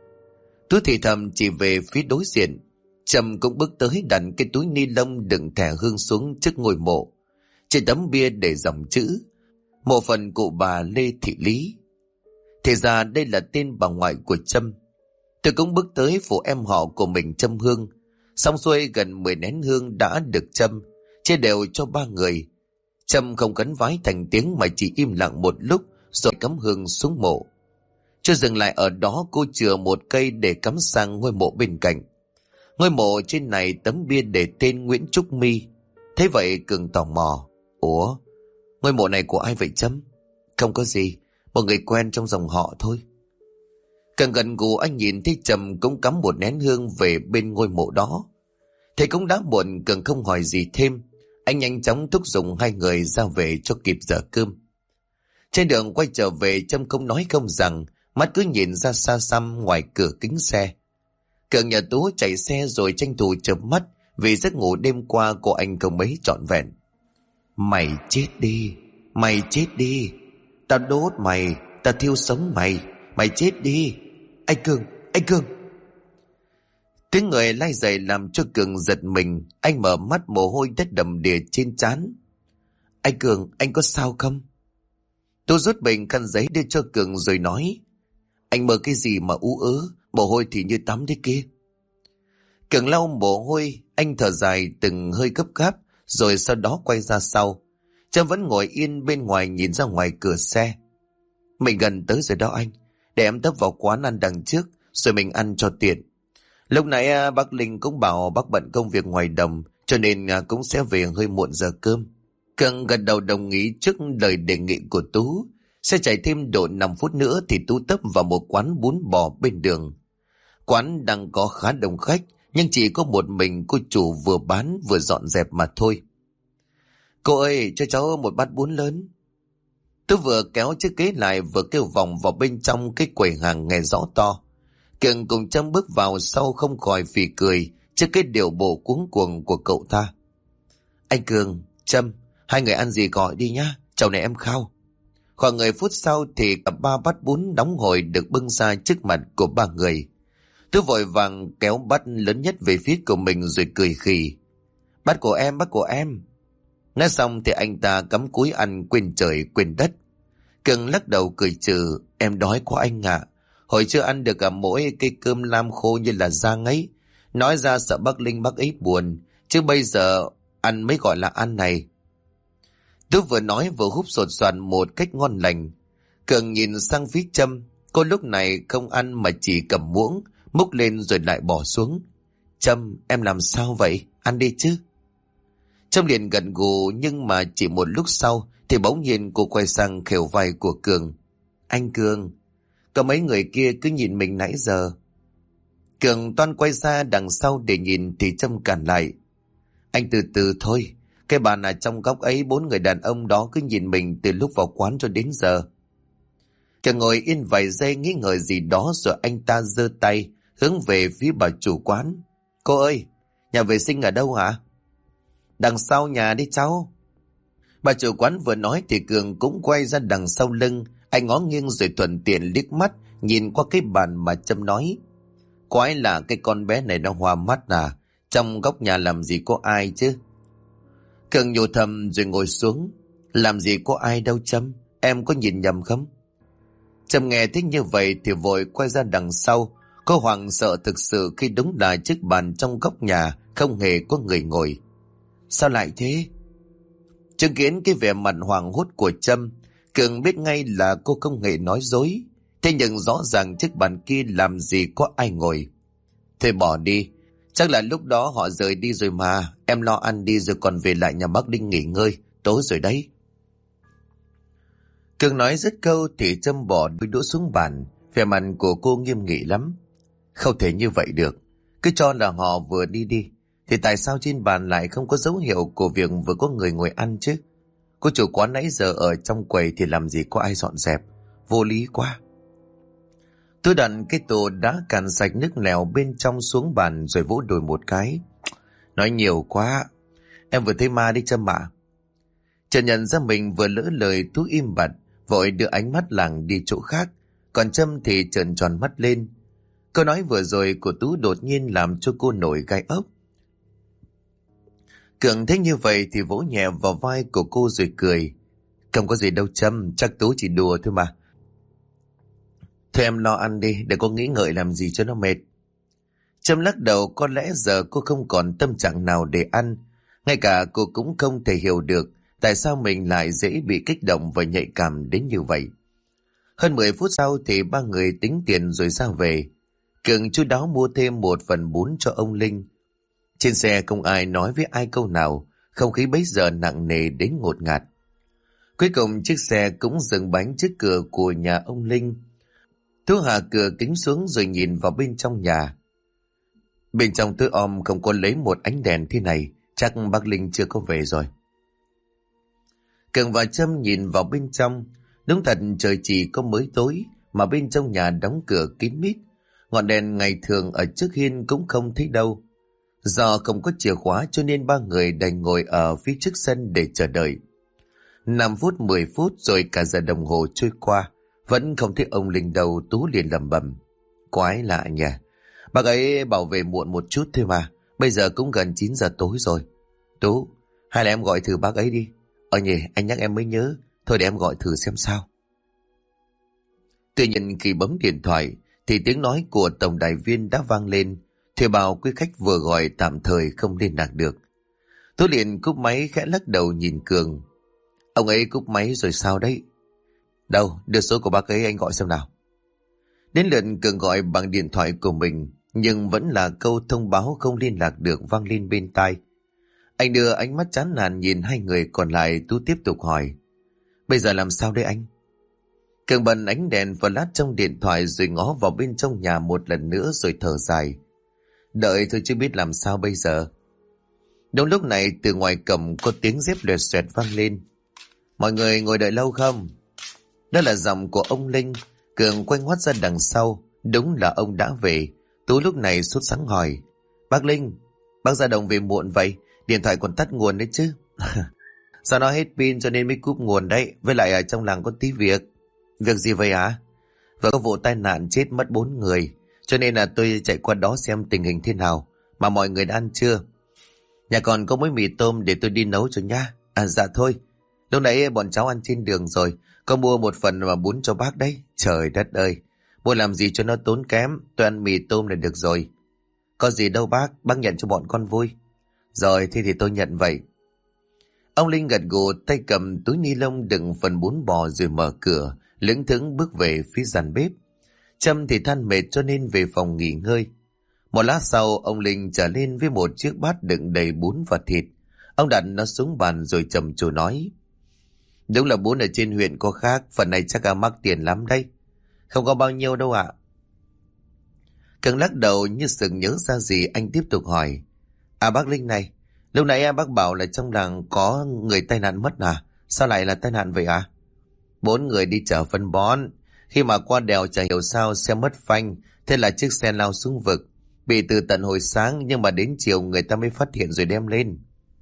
Tú thì thầm chỉ về phía đối diện. Trâm cũng bước tới đặt cái túi ni lông đựng thẻ hương xuống trước ngôi mộ. Trên tấm bia để dòng chữ: Mộ phần cụ bà Lê Thị Lý. Thì ra đây là tên bà ngoại của Trâm. Tôi cũng bước tới phụ em họ của mình châm hương. Xong xuôi gần 10 nén hương đã được châm, chia đều cho ba người. Trâm không cấn vái thành tiếng mà chỉ im lặng một lúc rồi cắm hương xuống mộ. Chưa dừng lại ở đó, cô chừa một cây để cắm sang ngôi mộ bên cạnh. Ngôi mộ trên này tấm bia để tên Nguyễn Trúc My. Thế vậy Cường tò mò: Ủa, ngôi mộ này của ai vậy Trâm? Không có gì, một người quen trong dòng họ thôi. Càng gần gù anh nhìn thấy Trâm cũng cắm một nén hương về bên ngôi mộ đó. Thế cũng đã muộn, Cường không hỏi gì thêm. Anh nhanh chóng thúc giục hai người ra về cho kịp giờ cơm. Trên đường quay trở về, Trâm không nói không rằng, mắt cứ nhìn ra xa xăm ngoài cửa kính xe. Cường nhờ Tú chạy xe rồi tranh thủ chợp mắt vì giấc ngủ đêm qua của anh không mấy trọn vẹn. Mày chết đi, mày chết đi. Tao đốt mày, tao thiêu sống mày, mày chết đi. Anh Cường. Tiếng người lai dày làm cho Cường giật mình. Anh mở mắt, mồ hôi đất đầm đìa trên trán. Anh Cường, anh có sao không? Tôi rút bình khăn giấy đưa cho Cường rồi nói. Anh mơ cái gì mà ú ớ, mồ hôi thì như tắm đấy kia. Cường lau mồ hôi, anh thở dài từng hơi gấp gáp, rồi sau đó quay ra sau. Trâm vẫn ngồi yên bên ngoài nhìn ra ngoài cửa xe. Mình gần tới rồi đó anh, để em tấp vào quán ăn đằng trước, rồi mình ăn cho tiện. Lúc nãy bác Linh cũng bảo bác bận công việc ngoài đồng, cho nên cũng sẽ về hơi muộn giờ cơm. Cường gật đầu đồng ý trước lời đề nghị của Tú. Sẽ chạy thêm độ 5 phút nữa thì Tú tấp vào một quán bún bò bên đường. Quán đang có khá đông khách, nhưng chỉ có một mình cô chủ vừa bán vừa dọn dẹp mà thôi. Cô ơi, cho cháu một bát bún lớn. Tú vừa kéo chiếc ghế lại vừa kêu vòng vào bên trong cái quầy hàng nghe rõ to. Cường cùng Trâm bước vào sau không khỏi phì cười trước cái điều bộ cuống cuồng của cậu ta. Anh Cường, Trâm, hai người ăn gì gọi đi nhá, chầu này em khao. Khoảng 10 phút sau thì cả 3 bát bún đóng hhồi được bưng ra trước mặt của 3 người. Tú vội vàng kéo bát lớn nhất về phía của mình rồi cười khì. Bát của em, bát của em. Nói xong thì anh ta cắm cúi ăn quên trời quên đất. Cường lắc đầu cười trừ. Em đói quá anh ạ. Hồi chưa ăn được cả mỗi cây cơm lam khô như là rang ấy. Nói ra sợ bác Linh bác ấy buồn. Chứ bây giờ ăn mới gọi là ăn này. Tú vừa nói vừa húp sột soàn một cách ngon lành. Cường nhìn sang phía Trâm. Cô lúc này không ăn mà chỉ cầm muỗng, múc lên rồi lại bỏ xuống. Trâm, em làm sao vậy? Ăn đi chứ. Trâm liền gật gù, nhưng mà chỉ một lúc sau thì bỗng nhiên cô quay sang khều vai của Cường. Anh Cường, có mấy người kia cứ nhìn mình nãy giờ. Cường toan quay ra đằng sau để nhìn thì Trâm cản lại. Anh từ từ thôi. Cái bàn ở trong góc ấy 4 người đàn ông đó cứ nhìn mình từ lúc vào quán cho đến giờ. Cường ngồi yên vài giây nghĩ ngợi gì đó rồi anh ta giơ tay hướng về phía bà chủ quán. Cô ơi, nhà vệ sinh ở đâu hả? Đằng sau nhà đi cháu. Bà chủ quán vừa nói thì Cường cũng quay ra đằng sau lưng. Anh ngó nghiêng rồi thuận tiện liếc mắt nhìn qua cái bàn mà Trâm nói. Quái là cái con bé này nó hoa mắt à? Trong góc nhà làm gì có ai chứ? Cường nhủ thầm rồi ngồi xuống. Làm gì có ai đâu Trâm, em có nhìn nhầm không? Trâm nghe thích như vậy thì vội quay ra đằng sau. Cô hoảng sợ thực sự khi đúng là chiếc bàn trong góc nhà không hề có người ngồi. Sao lại thế? Chứng kiến cái vẻ mặt hoảng hốt của Trâm, Cường biết ngay là cô không hề nói dối. Thế nhưng rõ ràng chiếc bàn kia làm gì có ai ngồi. Thôi bỏ đi, chắc là lúc đó họ rời đi rồi mà. Em lo ăn đi rồi còn về lại nhà bác Đinh nghỉ ngơi, tối rồi đấy. Cường nói dứt câu thì Trâm bỏ đôi đũa xuống bàn. Vẻ mặt của cô nghiêm nghị lắm. Không thể như vậy được. Cứ cho là họ vừa đi đi, thì tại sao trên bàn lại không có dấu hiệu của việc vừa có người ngồi ăn chứ? Cô chủ quán nãy giờ ở trong quầy thì làm gì có ai dọn dẹp. Vô lý quá. Tôi đặt cái tô đã cạn sạch nước lèo bên trong xuống bàn rồi vỗ đùi một cái. Nói nhiều quá. Em vừa thấy ma đi Trâm ạ. Chợt nhận ra mình vừa lỡ lời, Tú im bặt, vội đưa ánh mắt lảng đi chỗ khác. Còn Trâm thì trợn tròn mắt lên. Câu nói vừa rồi của Tú đột nhiên làm cho cô nổi gai ốc. Cường thấy như vậy thì vỗ nhẹ vào vai của cô rồi cười. Không có gì đâu Trâm, chắc Tú chỉ đùa thôi mà. Thôi em lo ăn đi, đừng có nghĩ ngợi làm gì cho nó mệt. Trâm lắc đầu, có lẽ giờ cô không còn tâm trạng nào để ăn. Ngay cả cô cũng không thể hiểu được tại sao mình lại dễ bị kích động và nhạy cảm đến như vậy. Hơn 10 phút sau thì 3 người tính tiền rồi ra về. Cường chu đáo mua thêm một phần bún cho ông Linh. Trên xe không ai nói với ai câu nào, không khí bấy giờ nặng nề đến ngột ngạt. Cuối cùng chiếc xe cũng dừng bánh trước cửa của nhà ông Linh. Tú hạ cửa kính xuống rồi nhìn vào bên trong nhà. Bên trong tối om không có lấy một ánh đèn thế này, chắc bác Linh chưa có về rồi. Cường và Trâm nhìn vào bên trong. Đúng thật trời chỉ có mới tối mà bên trong nhà đóng cửa kín mít. Ngọn đèn ngày thường ở trước hiên cũng không thấy đâu. Do không có chìa khóa cho nên 3 người đành ngồi ở phía trước sân để chờ đợi. 5 phút 10 phút rồi cả giờ đồng hồ trôi qua, vẫn không thấy ông Linh đâu. Tú liền lẩm bẩm. Quái lạ nhỉ, Bác ấy bảo về muộn một chút thôi mà. Bây giờ cũng gần 9 giờ tối rồi. Tú, hay là em gọi thử bác ấy đi. Nhỉ, anh nhắc em mới nhớ. Thôi để em gọi thử xem sao. Tuy nhiên khi bấm điện thoại thì tiếng nói của tổng đài viên đã vang lên. Thuê bao quý khách vừa gọi tạm thời không liên lạc được. Tú liền cúp máy khẽ lắc đầu nhìn Cường. Ông ấy cúp máy rồi sao đấy? Đâu, đưa số của bác ấy anh gọi xem nào. Đến lượt Cường gọi bằng điện thoại của mình, nhưng vẫn là câu thông báo không liên lạc được vang lên bên tai. Anh đưa ánh mắt chán nản nhìn hai người còn lại. Tú tiếp tục hỏi. Bây giờ làm sao đây anh? Cường bật ánh đèn và lát trong điện thoại rồi ngó vào bên trong nhà một lần nữa rồi thở dài. Đợi thôi chứ biết làm sao bây giờ. Đúng lúc này từ ngoài cổng có tiếng dép loẹt xoẹt vang lên. Mọi người ngồi đợi lâu không? Đó là giọng của ông Linh. Cường quay ngoắt ra đằng sau. Đúng là ông đã về. Tú lúc này sốt sắng hỏi. Bác Linh, bác ra đồng về muộn vậy? Điện thoại còn tắt nguồn đấy chứ. Sao nó hết pin cho nên mới cúp nguồn đấy. Với lại ở trong làng có tí việc. Việc gì vậy ạ? Vừa có vụ tai nạn chết mất 4 người. Cho nên là tôi chạy qua đó xem tình hình thế nào. Mà mọi người đã ăn chưa? Nhà còn có muối mì tôm để tôi đi nấu cho nhá. Dạ thôi. Lúc nãy bọn cháu ăn trên đường rồi. Có mua một phần mà bún cho bác đấy. Trời đất ơi. Mua làm gì cho nó tốn kém. Tôi ăn mì tôm là được rồi. Có gì đâu bác nhận cho bọn con vui. Rồi thế thì tôi nhận vậy. Ông Linh gật gù tay cầm túi ni lông đựng phần bún bò rồi mở cửa. Lững thững bước về phía gian bếp. Trâm thì than mệt cho nên về phòng nghỉ ngơi. Một lát sau ông Linh trở lên với một chiếc bát đựng đầy bún và thịt. Ông đặt nó xuống bàn rồi trầm trồ nói. Đúng là bún ở trên huyện có khác. Phần này chắc là mắc tiền lắm đấy. Không có bao nhiêu đâu ạ. Cường lắc đầu như sực nhớ ra gì. Anh tiếp tục hỏi. Bác Linh này. Lúc nãy bác bảo là trong làng có người tai nạn mất à? Sao lại là tai nạn vậy ạ? 4 người đi chở phân bón. Khi mà qua đèo chả hiểu sao xe mất phanh. Thế là chiếc xe lao xuống vực. Bị từ tận hồi sáng nhưng mà đến chiều người ta mới phát hiện rồi đem lên.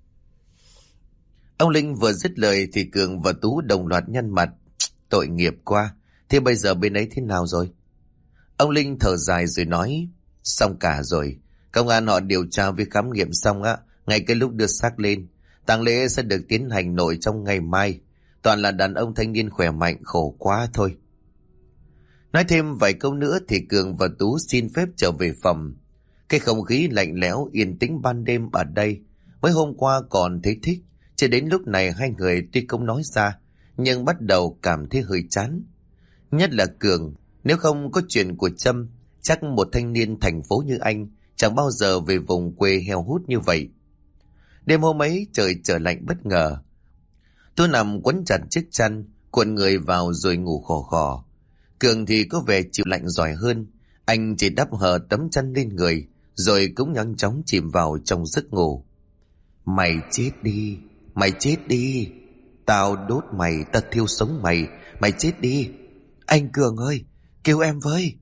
Ông Linh vừa dứt lời thì Cường và Tú đồng loạt nhăn mặt. Tội nghiệp quá. Thế bây giờ bên ấy thế nào rồi? Ông Linh thở dài rồi nói. Xong cả rồi. Công an họ điều tra với khám nghiệm xong á. Ngay cái lúc đưa xác lên. Tang lễ sẽ được tiến hành nội trong ngày mai. Toàn là đàn ông thanh niên khỏe mạnh, khổ quá thôi. Nói thêm vài câu nữa thì Cường và Tú xin phép trở về phòng. Cái không khí lạnh lẽo yên tĩnh ban đêm ở đây mới hôm qua còn thấy thích. Cho đến lúc này hai người tuy không nói ra nhưng bắt đầu cảm thấy hơi chán. Nhất là Cường. Nếu không có chuyện của Trâm, chắc một thanh niên thành phố như anh chẳng bao giờ về vùng quê heo hút như vậy. Đêm hôm ấy trời trở lạnh bất ngờ. Tôi nằm quấn chặt chiếc chăn, cuộn người vào rồi ngủ khò khò. Cường thì có vẻ chịu lạnh giỏi hơn. Anh chỉ đắp hở tấm chăn lên người, rồi cũng nhanh chóng chìm vào trong giấc ngủ. Mày chết đi, mày chết đi. Tao đốt mày, tao thiêu sống mày, mày chết đi. Anh Cường ơi, kêu em với.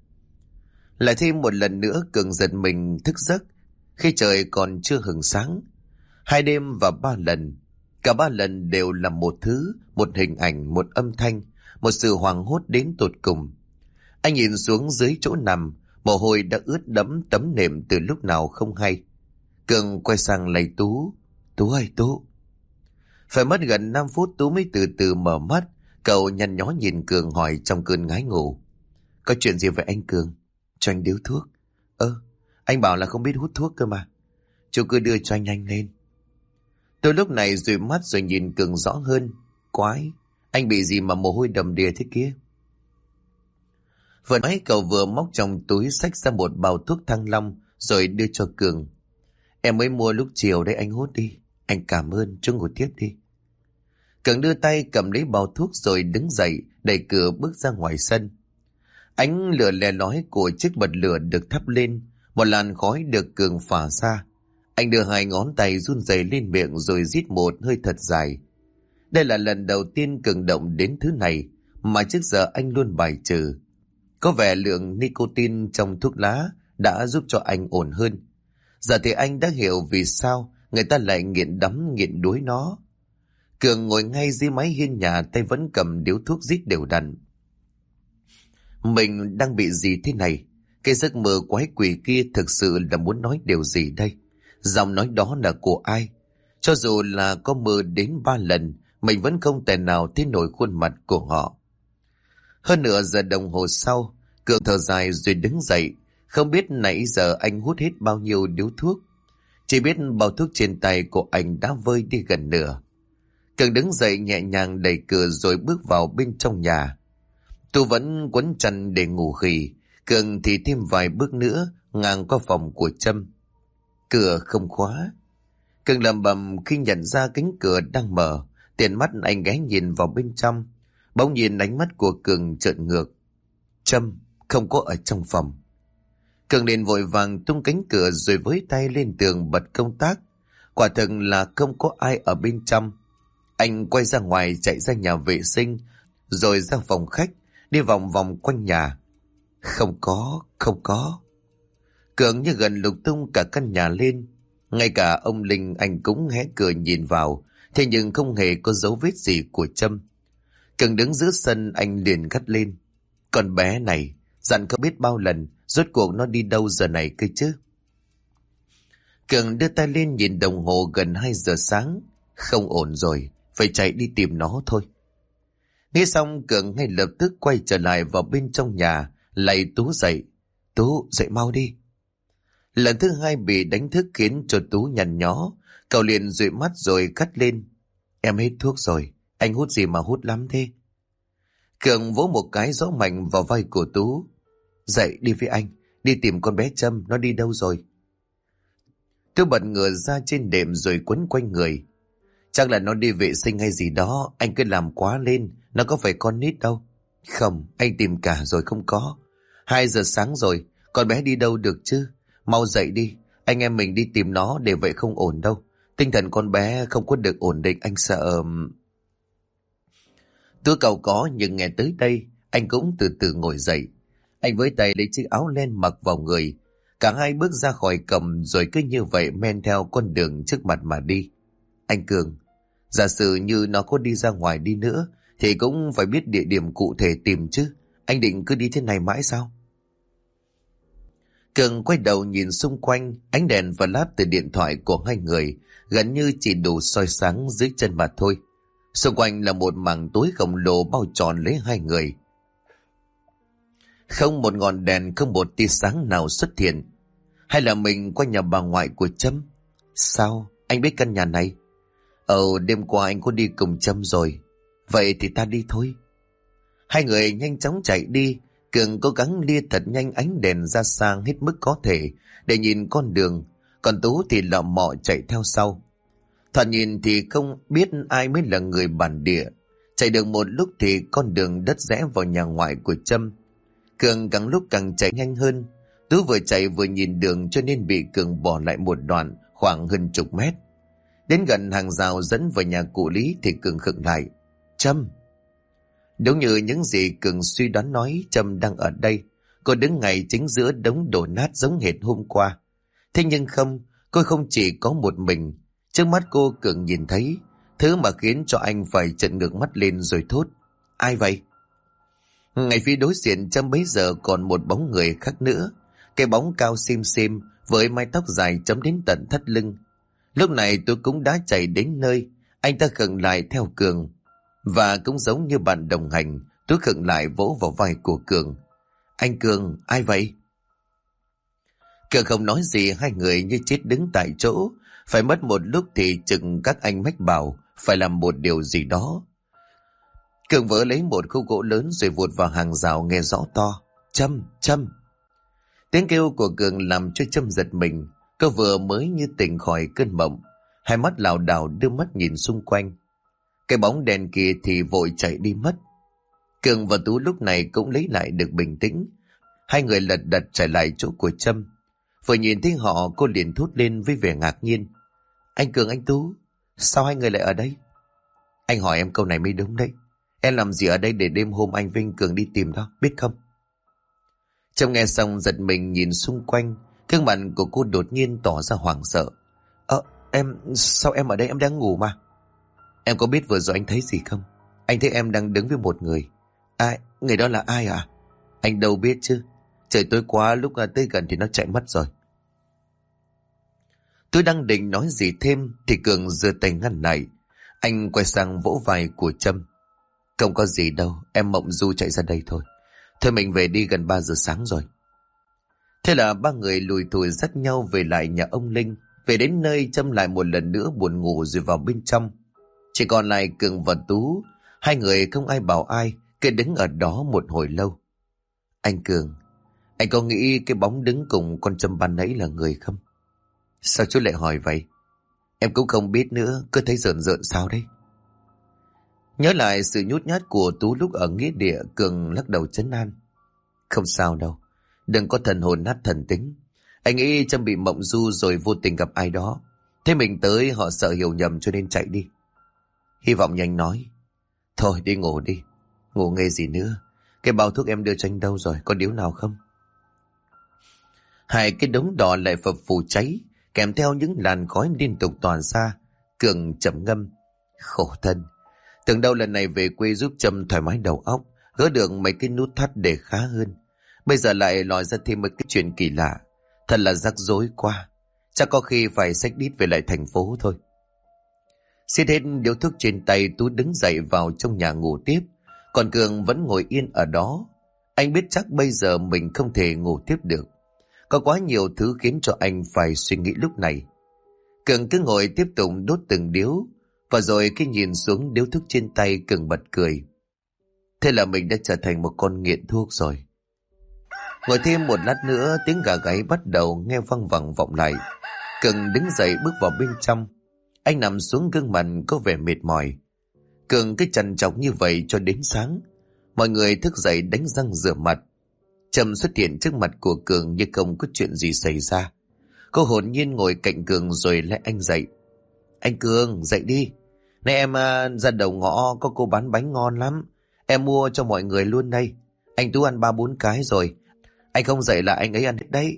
Lại thêm một lần nữa Cường giật mình thức giấc khi trời còn chưa hửng sáng. 2 đêm và 3 lần. Cả 3 lần đều là một thứ, một hình ảnh, một âm thanh, một sự hoảng hốt đến tột cùng. Anh nhìn xuống dưới chỗ nằm, mồ hôi đã ướt đẫm tấm nệm từ lúc nào không hay. Cường quay sang lạy Tú. Tú ơi Tú. Phải mất gần 5 phút Tú mới từ từ mở mắt. Cậu nhăn nhó nhìn Cường hỏi trong cơn ngái ngủ. Có chuyện gì vậy anh Cường? Cho anh điếu thuốc. Anh bảo là không biết hút thuốc cơ mà. Chú cứ đưa cho anh nhanh lên. Tôi lúc này dụi mắt rồi nhìn Cường rõ hơn. Quái, anh bị gì mà mồ hôi đầm đìa thế kia? Vừa nói cậu vừa móc trong túi xách ra một bao thuốc Thăng Long rồi đưa cho Cường. Em mới mua lúc chiều đấy, anh hút đi. Anh cảm ơn, chú ngủ tiếp đi. Cường đưa tay cầm lấy bao thuốc rồi đứng dậy, đẩy cửa bước ra ngoài sân. Ánh lửa lè lói của chiếc bật lửa được thắp lên, một làn khói được Cường phả ra. Anh đưa 2 ngón tay run rẩy lên miệng rồi rít một hơi thật dài. Đây là lần đầu tiên Cường động đến thứ này mà trước giờ anh luôn bài trừ. Có vẻ lượng nicotine trong thuốc lá đã giúp cho anh ổn hơn. Giờ thì anh đã hiểu vì sao người ta lại nghiện đắm nghiện đuối nó. Cường ngồi ngay dưới mái hiên nhà, tay vẫn cầm điếu thuốc rít đều đặn. Mình đang bị gì thế này? Cái giấc mơ quái quỷ kia thực sự là muốn nói điều gì đây? Giọng nói đó là của ai? Cho dù là có mơ đến 3 lần, mình vẫn không thể nào thấy nổi khuôn mặt của họ. Hơn nửa giờ đồng hồ sau, Cường thở dài rồi đứng dậy. Không biết nãy giờ anh hút hết bao nhiêu điếu thuốc. Chỉ biết bao thuốc trên tay của anh đã vơi đi gần nửa. Cường đứng dậy nhẹ nhàng đẩy cửa rồi bước vào bên trong nhà. Tú vẫn quấn chăn để ngủ khỉ. Cường thì thêm vài bước nữa ngang qua phòng của Trâm. Cửa không khóa. Cường lẩm bẩm khi nhận ra cánh cửa đang mở. Tiền mắt anh ghé nhìn vào bên trong. Bỗng nhìn ánh mắt của Cường trợn ngược. Trâm không có ở trong phòng. Cường liền vội vàng tung cánh cửa rồi với tay lên tường bật công tắc. Quả thực là không có ai ở bên trong. Anh quay ra ngoài chạy ra nhà vệ sinh, rồi ra phòng khách, đi vòng vòng quanh nhà. Không có. Cường như gần lục tung cả căn nhà lên. Ngay cả ông Linh anh cũng hé cửa nhìn vào, thế nhưng không hề có dấu vết gì của Trâm. Cường đứng giữa sân anh liền gắt lên. Con bé này, dặn không biết bao lần, rốt cuộc nó đi đâu giờ này cơ chứ? Cường đưa tay lên nhìn đồng hồ gần 2 giờ sáng. Không ổn rồi, phải chạy đi tìm nó thôi. Nghe xong Cường ngay lập tức quay trở lại vào bên trong nhà, lạy Tú dậy. Tú, dậy mau đi. Lần thứ 2 bị đánh thức khiến cho Tú nhăn nhó. Cậu liền dụi mắt rồi cắt lên. Em hết thuốc rồi, anh hút gì mà hút lắm thế? Cường vỗ một cái gió mạnh vào vai của Tú. Dậy đi với anh, đi tìm con bé Trâm, nó đi đâu rồi? Tú bật ngửa ra trên đệm rồi quấn quanh người. Chắc là nó đi vệ sinh hay gì đó, anh cứ làm quá lên, nó có phải con nít đâu. Không, anh tìm cả rồi không có. 2 giờ sáng rồi, con bé đi đâu được chứ? Mau dậy đi, anh em mình đi tìm nó, để vậy không ổn đâu. Tinh thần con bé không có được ổn định, anh sợ... Tú cậu có, nhưng nghe tới đây, anh cũng từ từ ngồi dậy. Anh với tay lấy chiếc áo len mặc vào người. Cả hai bước ra khỏi cổng rồi cứ như vậy men theo con đường trước mặt mà đi. Anh Cường, giả sử như nó có đi ra ngoài đi nữa thì cũng phải biết địa điểm cụ thể tìm chứ. Anh định cứ đi thế này mãi sao? Cường quay đầu nhìn xung quanh, ánh đèn và lát từ điện thoại của hai người gần như chỉ đủ soi sáng dưới chân mà thôi. Xung quanh là một mảng tối khổng lồ bao tròn lấy hai người. Không một ngọn đèn, không một tia sáng nào xuất hiện. Hay là mình qua nhà bà ngoại của Trâm? Sao? Anh biết căn nhà này? Đêm qua anh có đi cùng Trâm rồi. Vậy thì ta đi thôi. Hai người nhanh chóng chạy đi. Cường cố gắng lia thật nhanh ánh đèn ra sang hết mức có thể để nhìn con đường. Còn Tú thì lọ mọ chạy theo sau. Thoạt nhìn thì không biết ai mới là người bản địa. Chạy được một lúc thì con đường đất rẽ vào nhà ngoại của Trâm. Cường càng lúc càng chạy nhanh hơn. Tú vừa chạy vừa nhìn đường cho nên bị Cường bỏ lại một đoạn khoảng hơn chục mét. Đến gần hàng rào dẫn vào nhà cụ Lý thì Cường khựng lại. Trâm! Đúng như những gì Cường suy đoán nói, Trâm đang ở đây. Cô đứng ngay chính giữa đống đổ nát giống hệt hôm qua. Thế nhưng không, cô không chỉ có một mình. Trước mắt cô Cường nhìn thấy thứ mà khiến cho anh phải trợn ngược mắt lên rồi thốt. Ai vậy? Ngay phía đối diện Trâm bấy giờ còn một bóng người khác nữa. Cái bóng cao xim xim với mái tóc dài chấm đến tận thắt lưng. Lúc này tôi cũng đã chạy đến nơi. Anh ta khựng lại theo Cường. Và cũng giống như bạn đồng hành, tôi khựng lại vỗ vào vai của Cường. Anh Cường, ai vậy? Cường không nói gì, hai người như chết đứng tại chỗ. Phải mất một lúc thì chừng các anh mách bảo phải làm một điều gì đó. Cường vỡ lấy một khúc gỗ lớn rồi vụt vào hàng rào nghe rõ to. Trâm, Trâm! Tiếng kêu của Cường làm cho Trâm giật mình. Cô vừa mới như tỉnh khỏi cơn mộng. Hai mắt lảo đảo đưa mắt nhìn xung quanh. Cái bóng đèn kia thì vội chạy đi mất. Cường và Tú lúc này cũng lấy lại được bình tĩnh. Hai người lật đật trở lại chỗ của Trâm. Vừa nhìn thấy họ cô liền thốt lên với vẻ ngạc nhiên. Anh Cường, anh Tú, sao hai người lại ở đây? Anh hỏi em câu này mới đúng đấy. Em làm gì ở đây để đêm hôm anh Vinh Cường đi tìm đó, biết không? Trâm nghe xong giật mình nhìn xung quanh. Gương mặt của cô đột nhiên tỏ ra hoảng sợ. Sao em ở đây, em đang ngủ mà. Em có biết vừa rồi anh thấy gì không? Anh thấy em đang đứng với một người. Ai? Người đó là ai à? Anh đâu biết chứ. Trời tối quá, lúc tới gần thì nó chạy mất rồi. Tôi đang định nói gì thêm thì Cường giơ tay ngăn lại. Anh quay sang vỗ vai của Trâm. Không có gì đâu, em mộng du chạy ra đây thôi. Thôi mình về đi, gần 3 giờ sáng rồi. Thế là ba người lùi thủi dắt nhau về lại nhà ông Linh. Về đến nơi, Trâm lại một lần nữa buồn ngủ rồi vào bên trong. Chỉ còn lại Cường và Tú. Hai người không ai bảo ai, cứ đứng ở đó một hồi lâu. Anh Cường, anh có nghĩ cái bóng đứng cùng con Trâm ban nãy là người không? Sao chú lại hỏi vậy? Em cũng không biết nữa, cứ thấy rợn rợn sao đấy. Nhớ lại sự nhút nhát của Tú lúc ở nghĩa địa, Cường lắc đầu trấn an. Không sao đâu, đừng có thần hồn nát thần tính. Anh nghĩ Trâm bị mộng du rồi vô tình gặp ai đó. Thế mình tới họ sợ hiểu nhầm cho nên chạy đi. Hy vọng nhanh nói. Thôi đi ngủ đi. Ngủ nghê gì nữa. Cái bao thuốc em đưa cho anh đâu rồi, có điếu nào không? Hai cái đống đỏ lại phập phù cháy, kèm theo những làn khói liên tục tỏa ra. Cường trầm ngâm. Khổ thân. Tưởng đâu lần này về quê giúp Trâm thoải mái đầu óc, gỡ được mấy cái nút thắt để khá hơn. Bây giờ lại lòi ra thêm một cái chuyện kỳ lạ. Thật là rắc rối quá. Chắc có khi phải xách đít về lại thành phố thôi. Xiết hết điếu thuốc trên tay, Tú đứng dậy vào trong nhà ngủ tiếp. Còn Cường vẫn ngồi yên ở đó. Anh biết chắc bây giờ mình không thể ngủ tiếp được. Có quá nhiều thứ khiến cho anh phải suy nghĩ lúc này. Cường cứ ngồi tiếp tục đốt từng điếu. Và rồi khi nhìn xuống điếu thuốc trên tay, Cường bật cười. Thế là mình đã trở thành một con nghiện thuốc rồi. Ngồi thêm một lát nữa, tiếng gà gáy bắt đầu nghe văng vẳng vọng lại. Cường đứng dậy bước vào bên trong. Anh nằm xuống, gương mặt có vẻ mệt mỏi. Cường cứ trằn trọc như vậy cho đến sáng. Mọi người thức dậy đánh răng rửa mặt. Trâm xuất hiện trước mặt của Cường như không có chuyện gì xảy ra. Cô hồn nhiên ngồi cạnh Cường rồi lại anh dậy. Anh Cường, dậy đi. Nay em ra đầu ngõ có cô bán bánh ngon lắm. Em mua cho mọi người luôn đây. Anh Tú ăn 3-4 cái rồi. Anh không dậy là anh ấy ăn hết đấy.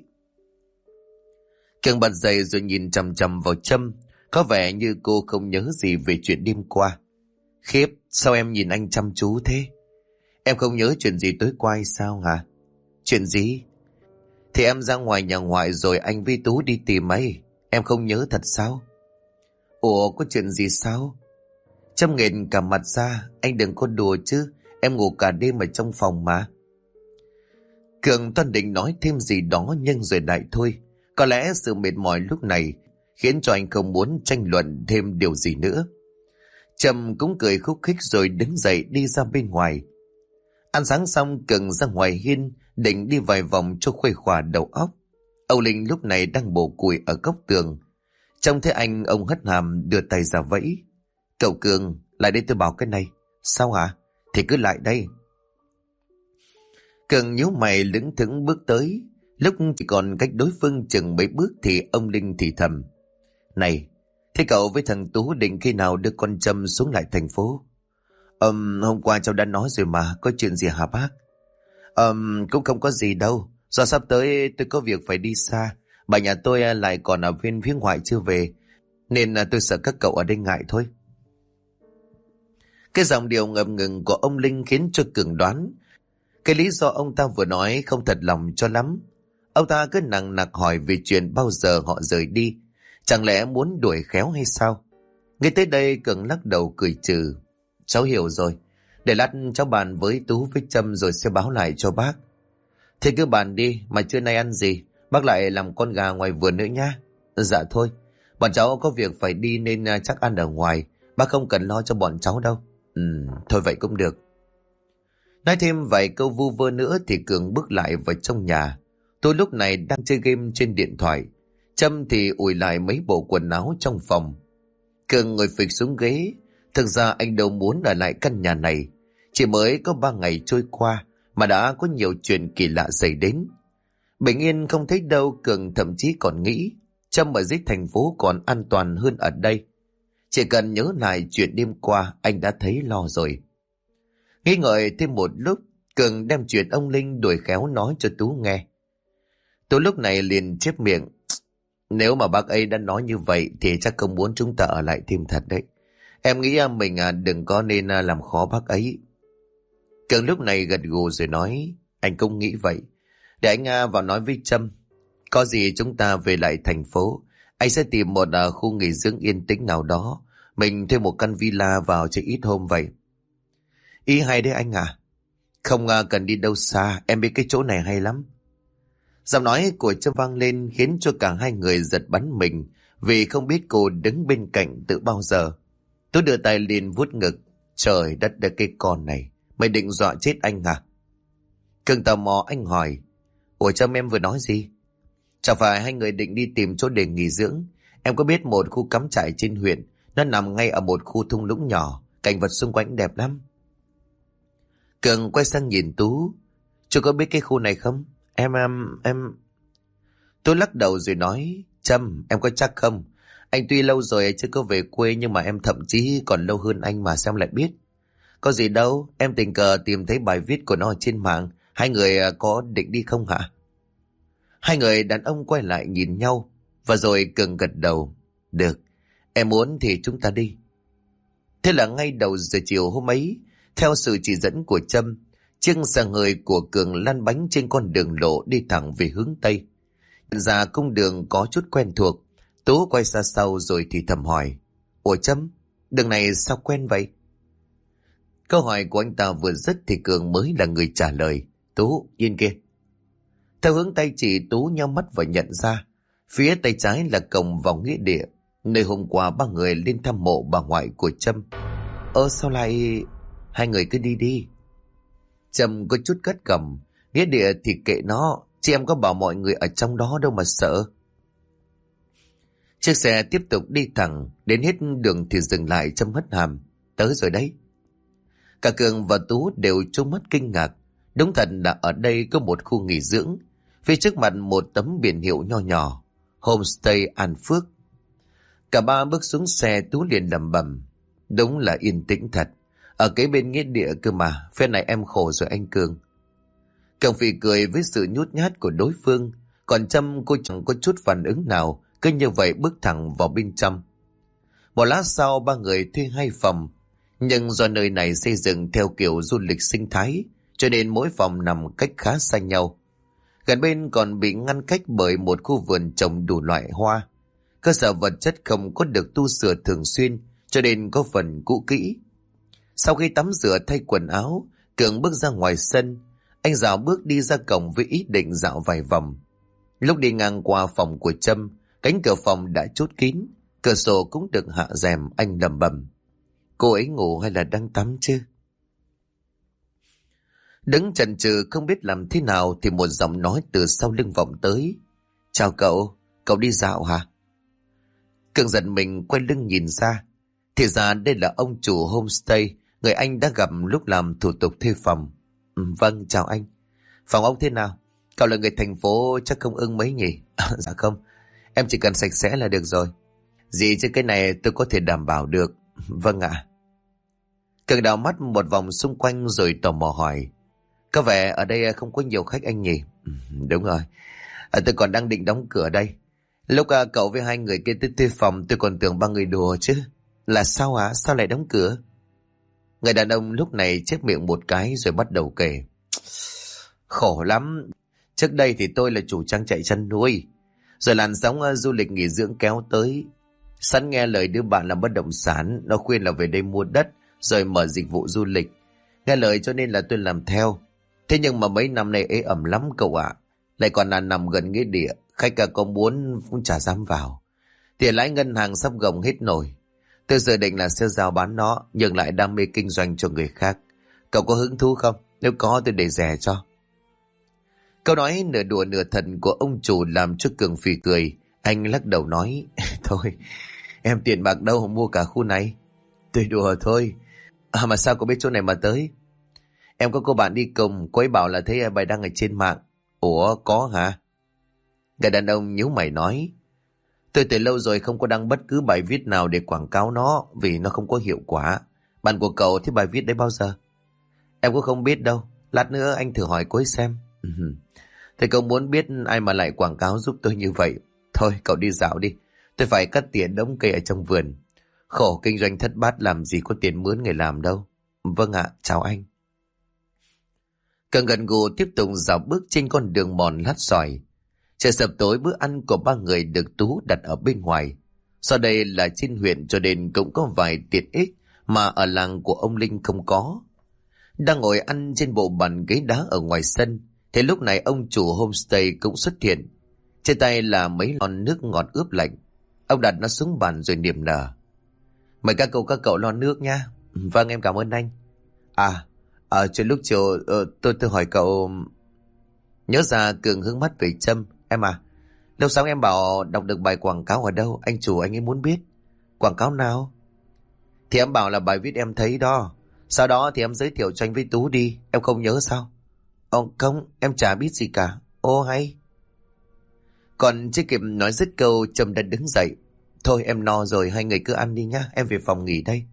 Cường bật dậy rồi nhìn chằm chằm vào Trâm. Có vẻ như cô không nhớ gì về chuyện đêm qua. Khiếp, sao em nhìn anh chăm chú thế? Em không nhớ chuyện gì tối qua hay sao hả? Chuyện gì? Thì em ra ngoài nhà ngoại rồi anh với Tú đi tìm ấy. Em không nhớ thật sao? Ủa, có chuyện gì sao? Trâm nghẹn cả mặt ra. Anh đừng có đùa chứ. Em ngủ cả đêm ở trong phòng mà. Cường toan định nói thêm gì đó nhưng rồi lại thôi. Có lẽ sự mệt mỏi lúc này khiến cho anh không muốn tranh luận thêm điều gì nữa. Trâm cũng cười khúc khích rồi đứng dậy đi ra bên ngoài. Ăn sáng xong, Cường ra ngoài hiên định đi vài vòng cho khuây khỏa đầu óc. Âu Linh lúc này đang bổ củi ở góc tường. Trông thấy anh, ông hất hàm đưa tay ra vẫy. Cậu Cường, lại đây tôi bảo cái này. Sao hả? Thì cứ lại đây. Cường nhíu mày lững thững bước tới. Lúc chỉ còn cách đối phương chừng mấy bước thì ông Linh thì thầm. Này, thế cậu với thằng Tú định khi nào đưa con Trâm xuống lại thành phố? Hôm qua cháu đã nói rồi mà, có chuyện gì hả bác? Cũng không có gì đâu. Do sắp tới tôi có việc phải đi xa. Bà nhà tôi lại còn ở bên phía ngoại chưa về. Nên tôi sợ các cậu ở đây ngại thôi. Cái giọng điệu ngập ngừng của ông Linh khiến cho Cường đoán cái lý do ông ta vừa nói không thật lòng cho lắm. Ông ta cứ nằng nặc hỏi về chuyện bao giờ họ rời đi. Chẳng lẽ muốn đuổi khéo hay sao? Ngay tới đây Cường lắc đầu cười trừ. Cháu hiểu rồi. Để lát cháu bàn với Tú với Trâm rồi sẽ báo lại cho bác. Thế cứ bàn đi, mà trưa nay ăn gì? Bác lại làm con gà ngoài vườn nữa nhá. Dạ thôi, bọn cháu có việc phải đi nên chắc ăn ở ngoài. Bác không cần lo cho bọn cháu đâu. Thôi vậy cũng được. Nói thêm vài câu vu vơ nữa thì Cường bước lại vào trong nhà. Tôi lúc này đang chơi game trên điện thoại. Trâm thì ủi lại mấy bộ quần áo trong phòng. Cường ngồi phịch xuống ghế. Thực ra anh đâu muốn ở lại căn nhà này. Chỉ mới có 3 ngày trôi qua mà đã có nhiều chuyện kỳ lạ xảy đến. Bình yên không thấy đâu, Cường thậm chí còn nghĩ Trâm ở dưới thành phố còn an toàn hơn ở đây. Chỉ cần nhớ lại chuyện đêm qua anh đã thấy lo rồi. Nghĩ ngợi thêm một lúc, Cường đem chuyện ông Linh đuổi khéo nói cho Tú nghe. Tú lúc này liền chép miệng. Nếu mà bác ấy đã nói như vậy thì chắc không muốn chúng ta ở lại thêm thật đấy. Em nghĩ mình đừng có nên làm khó bác ấy. Cường lúc này gật gù rồi nói. Anh cũng nghĩ vậy. Để anh vào nói với Trâm. Có gì chúng ta về lại thành phố. Anh sẽ tìm một khu nghỉ dưỡng yên tĩnh nào đó. Mình thuê một căn villa vào cho ít hôm vậy. Ý hay đấy anh à. Không cần đi đâu xa. Em biết cái chỗ này hay lắm. Giọng nói của Trâm vang lên khiến cho cả hai người giật bắn mình. Vì không biết cô đứng bên cạnh từ bao giờ. Tôi đưa tay lên vuốt ngực. Trời đất đất, cái con này. Mày định dọa chết anh à? Cường tò mò anh hỏi. Ủa Trâm, em vừa nói gì? Chẳng phải hai người định đi tìm chỗ để nghỉ dưỡng? Em có biết một khu cắm trại trên huyện. Nó nằm ngay ở một khu thung lũng nhỏ. Cảnh vật xung quanh đẹp lắm. Cường quay sang nhìn Tú. Chú có biết cái khu này không? Em... Tú lắc đầu rồi nói. Trâm, em có chắc không? Anh tuy lâu rồi chưa có về quê, nhưng mà em thậm chí còn lâu hơn anh mà sao em lại biết? Có gì đâu, em tình cờ tìm thấy bài viết của nó ở trên mạng. Hai người có định đi không hả? Hai người đàn ông quay lại nhìn nhau. Và rồi Cường gật đầu. Được, em muốn thì chúng ta đi. Thế là ngay đầu giờ chiều hôm ấy, theo sự chỉ dẫn của Trâm, chiếc xe hơi của Cường lăn bánh trên con đường lộ đi thẳng về hướng Tây. Nhận ra cung đường có chút quen thuộc, Tú quay ra sau rồi thì thầm hỏi. Ủa Trâm, đường này sao quen vậy? Câu hỏi của anh ta vừa dứt thì Cường mới là người trả lời. Tú, nhìn kia. Theo hướng tay chỉ, Tú nheo mắt và nhận ra. Phía tay trái là cổng vào nghĩa địa, nơi hôm qua ba người lên thăm mộ bà ngoại của Trâm. Sao lại... Hai người cứ đi đi. Trâm có chút cất cằm. Nghĩa địa thì kệ nó, chị em có bảo mọi người ở trong đó đâu mà sợ. Chiếc xe tiếp tục đi thẳng, đến hết đường thì dừng lại. Trâm hất hàm. Tới rồi đấy. Cả Cường và Tú đều trông mắt kinh ngạc. Đúng thật là ở đây có một khu nghỉ dưỡng. Phía trước mặt một tấm biển hiệu nho nhỏ. Homestay An Phước. Cả ba bước xuống xe, Tú liền lẩm bẩm. Đúng là yên tĩnh thật. Ở cái bên nghĩa địa cơ mà. Phen này em khổ rồi anh Cường. Cường phì cười với sự nhút nhát của đối phương. Còn Trâm cô chẳng có chút phản ứng nào. Cứ như vậy bước thẳng vào bên trong. Một lát sau ba người thuê 2 phòng. Nhưng do nơi này xây dựng theo kiểu du lịch sinh thái, cho nên mỗi phòng nằm cách khá xa nhau. Gần bên còn bị ngăn cách bởi một khu vườn trồng đủ loại hoa. Cơ sở vật chất không có được tu sửa thường xuyên, cho nên có phần cũ kỹ. Sau khi tắm rửa thay quần áo, Cường bước ra ngoài sân. Anh dạo bước đi ra cổng với ý định dạo vài vòng. Lúc đi ngang qua phòng của Trâm, cánh cửa phòng đã chốt kín, cửa sổ cũng được hạ rèm. Anh lẩm bẩm. Cô ấy ngủ hay là đang tắm chứ? Đứng chần chừ không biết làm thế nào thì một giọng nói từ sau lưng vọng tới. Chào cậu, cậu đi dạo hả? Cường giật mình quay lưng nhìn ra. Thì ra đây là ông chủ homestay, người anh đã gặp lúc làm thủ tục thuê phòng. Vâng, chào anh. Phòng ông thế nào? Cậu là người thành phố chắc không ưng mấy nhỉ? Dạ không, em chỉ cần sạch sẽ là được rồi. Gì chứ cái này tôi có thể đảm bảo được. Vâng ạ. Cường đảo mắt một vòng xung quanh rồi tò mò hỏi. Có vẻ ở đây không có nhiều khách anh nhỉ? Đúng rồi. Tôi còn đang định đóng cửa đây. Lúc cậu với hai người kia tới thuê phòng, tôi còn tưởng ba người đùa chứ. Là sao hả? Sao lại đóng cửa? Người đàn ông lúc này chép miệng một cái rồi bắt đầu kể. Khổ lắm. Trước đây thì tôi là chủ trang trại chăn nuôi. Rồi làn sóng du lịch nghỉ dưỡng kéo tới. Sẵn nghe lời đứa bạn làm bất động sản, nó khuyên là về đây mua đất rồi mở dịch vụ du lịch. Nghe lời cho nên là tôi làm theo. Thế nhưng mà mấy năm nay ế ẩm lắm cậu ạ. Lại còn là nằm gần nghĩa địa, khách cả có muốn cũng chả dám vào. Tiền lãi ngân hàng sắp gồng hết nổi. Tôi dự định là sẽ giao bán nó, nhưng lại đam mê kinh doanh cho người khác. Cậu có hứng thú không? Nếu có tôi để rẻ cho. Câu nói nửa đùa nửa thật của ông chủ làm cho Cường phì cười. Anh lắc đầu nói. Thôi, em tiền bạc đâu mua cả khu này. Tôi đùa thôi. Mà sao cô biết chỗ này mà tới? Em có cô bạn đi cùng, cô ấy bảo là thấy bài đăng ở trên mạng. Ủa, có hả? Người đàn ông nhíu mày nói. Tôi từ lâu rồi không có đăng bất cứ bài viết nào để quảng cáo nó, vì nó không có hiệu quả. Bạn của cậu thấy bài viết đấy bao giờ? Em cũng không biết đâu. Lát nữa anh thử hỏi cô ấy xem. Thế cậu muốn biết ai mà lại quảng cáo giúp tôi như vậy? Thôi cậu đi dạo đi. Tôi phải cắt tỉa đống cây ở trong vườn. Khổ kinh doanh thất bát làm gì có tiền mướn người làm đâu. Vâng ạ, chào anh. Cường gần gù tiếp tục dạo bước trên con đường mòn lát sỏi. Trời sập tối, bữa ăn của ba người được Tú đặt ở bên ngoài. Sau đây là trên huyện cho nên cũng có vài tiện ích mà ở làng của ông Linh không có. Đang ngồi ăn trên bộ bàn ghế đá ở ngoài sân, thì lúc này ông chủ homestay cũng xuất hiện. Trên tay là mấy lon nước ngọt ướp lạnh. Ông đặt nó xuống bàn rồi niềm nở. Mời các cậu lon nước nha. Vâng, em cảm ơn anh. Chuyện lúc chiều tôi hỏi cậu. Nhớ ra Cường hướng mắt về Trâm. Em à, lâu sáng em bảo đọc được bài quảng cáo ở đâu, anh chủ anh ấy muốn biết. Quảng cáo nào? Thì em bảo là bài viết em thấy đó. Sau đó thì em giới thiệu cho anh với Tú đi. Em không nhớ sao? Không, em chả biết gì cả. Ô hay. Còn chưa kịp nói dứt câu, Trâm đã đứng dậy. Thôi em no rồi, hai người cứ ăn đi nhá, em về phòng nghỉ đây.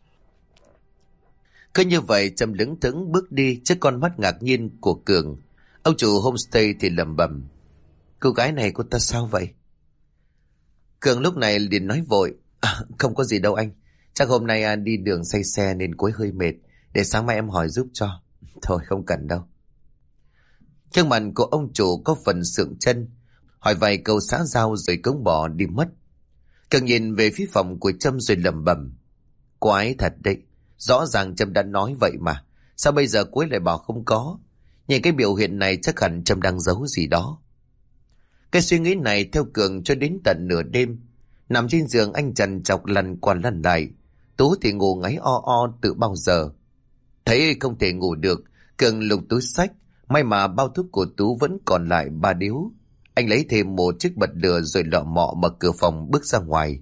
Cứ như vậy Trâm lững thững bước đi trước con mắt ngạc nhiên của Cường. Ông chủ homestay thì lẩm bẩm. Cô gái này cô ta sao vậy? Cường lúc này liền nói vội. Không có gì đâu anh. Chắc hôm nay đi đường say xe nên cô ấy hơi mệt. Để sáng mai em hỏi giúp cho. Thôi không cần đâu. Gương mặt của ông chủ có phần sượng chân. Hỏi vài câu xã giao rồi cũng bỏ đi mất. Cường nhìn về phía phòng của Trâm rồi lẩm bẩm. Quái thật đấy. Rõ ràng Trâm đã nói vậy mà. Sao bây giờ cô ấy lại bảo không có? Nhìn cái biểu hiện này chắc hẳn Trâm đang giấu gì đó. Cái suy nghĩ này theo Cường cho đến tận nửa đêm. Nằm trên giường anh trằn trọc lăn qua lăn lại. Tú thì ngủ ngáy o từ bao giờ. Thấy không thể ngủ được, Cường lục túi xách. May mà bao thuốc của Tú vẫn còn lại 3 điếu. Anh lấy thêm một chiếc bật lửa rồi lọ mọ mở cửa phòng bước ra ngoài.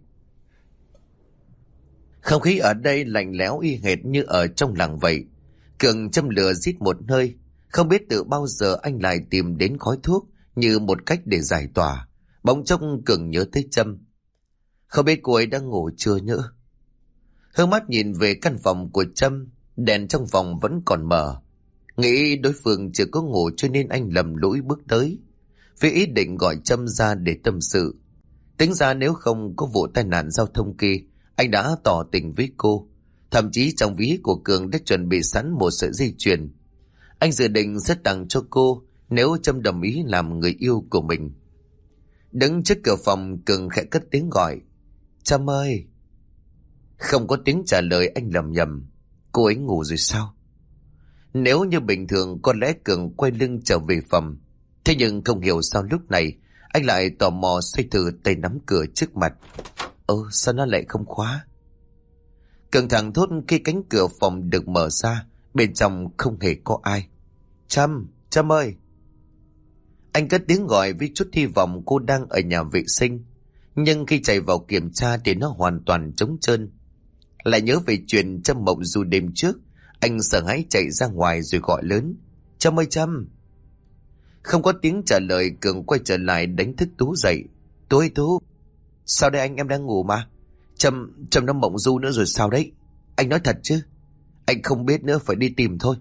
Không khí ở đây lạnh lẽo y hệt như ở trong làng vậy. Cường châm lửa rít một hơi. Không biết từ bao giờ anh lại tìm đến khói thuốc như một cách để giải tỏa. Bỗng chốc Cường nhớ tới Trâm. Không biết cô ấy đang ngủ chưa nữa. Hướng mắt nhìn về căn phòng của Trâm, đèn trong phòng vẫn còn mở. Nghĩ đối phương chưa có ngủ cho nên anh lầm lũi bước tới. Vì ý định gọi Trâm ra để tâm sự. Tính ra nếu không có vụ tai nạn giao thông kia, anh đã tỏ tình với cô. Thậm chí trong ví của Cường đã chuẩn bị sẵn một sợi dây chuyền. Anh dự định sẽ tặng cho cô nếu Trâm đồng ý làm người yêu của mình. Đứng trước cửa phòng, Cường khẽ cất tiếng gọi. Trâm ơi! Không có tiếng trả lời, anh lầm nhầm. Cô ấy ngủ rồi sao? Nếu như bình thường có lẽ Cường quay lưng trở về phòng. Thế nhưng không hiểu sao lúc này anh lại tò mò xoay thử tay nắm cửa trước mặt. Sao nó lại không khóa? Cường thẳng thốt khi cánh cửa phòng được mở ra. Bên trong không hề có ai. Trâm ơi! Anh cất tiếng gọi với chút hy vọng cô đang ở nhà vệ sinh. Nhưng khi chạy vào kiểm tra thì nó hoàn toàn trống trơn. Lại nhớ về chuyện Trâm mộng du đêm trước. Anh sợ hãi chạy ra ngoài rồi gọi lớn. Trâm ơi Trâm! Không có tiếng trả lời, Cường quay trở lại đánh thức Tú dậy. Tú! Sao đây anh, em đang ngủ mà. Trâm nó mộng du nữa rồi sao đấy? Anh nói thật chứ? Anh không biết nữa, phải đi tìm thôi.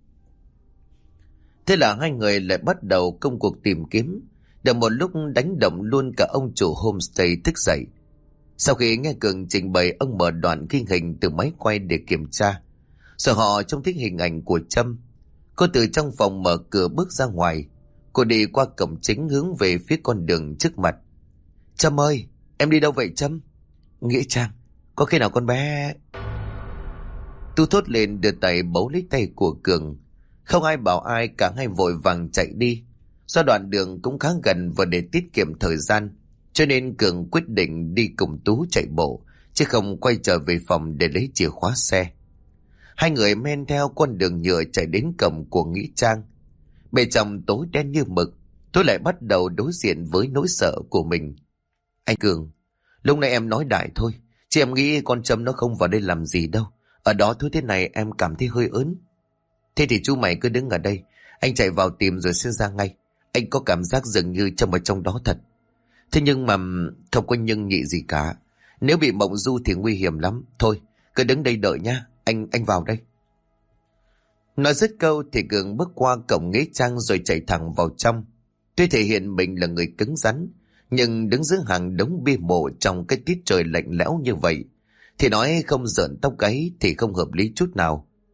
Thế là hai người lại bắt đầu công cuộc tìm kiếm. Được một lúc đánh động luôn cả ông chủ homestay thức dậy. Sau khi nghe Cường trình bày, ông mở đoạn ghi hình từ máy quay để kiểm tra. Rồi họ trông thấy hình ảnh của Trâm. Cô từ trong phòng mở cửa bước ra ngoài. Cô đi qua cổng chính hướng về phía con đường trước mặt. Trâm ơi! Em đi đâu vậy Trâm? Nghĩa Trang, có khi nào con bé... Tu thốt lên đưa tay bấu lấy tay của Cường. Không ai bảo ai, cả hai vội vàng chạy đi. Do đoạn đường cũng khá gần và để tiết kiệm thời gian, cho nên Cường quyết định đi cùng Tú chạy bộ, chứ không quay trở về phòng để lấy chìa khóa xe. Hai người men theo con đường nhựa chạy đến cổng của Nghĩa Trang. Bên trong tối đen như mực, tôi lại bắt đầu đối diện với nỗi sợ của mình. Anh Cường, lúc này em nói đại thôi, chứ em nghĩ con Trâm nó không vào đây làm gì đâu. Ở đó thứ thế này em cảm thấy hơi ớn. Thế thì chú mày cứ đứng ở đây, anh chạy vào tìm rồi sẽ ra ngay. Anh có cảm giác dường như Trâm ở trong đó thật. Thế nhưng mà không có nhưng nhị gì cả. Nếu bị mộng du thì nguy hiểm lắm. Thôi, cứ đứng đây đợi nhá, anh vào đây. Nói dứt câu thì Cường bước qua cổng Nghĩa Trang rồi chạy thẳng vào trong. Tuy thể hiện mình là người cứng rắn, nhưng đứng giữa hàng đống bia mộ trong cái tiết trời lạnh lẽo như vậy thì nói không rợn tóc gáy thì không hợp lý chút nào.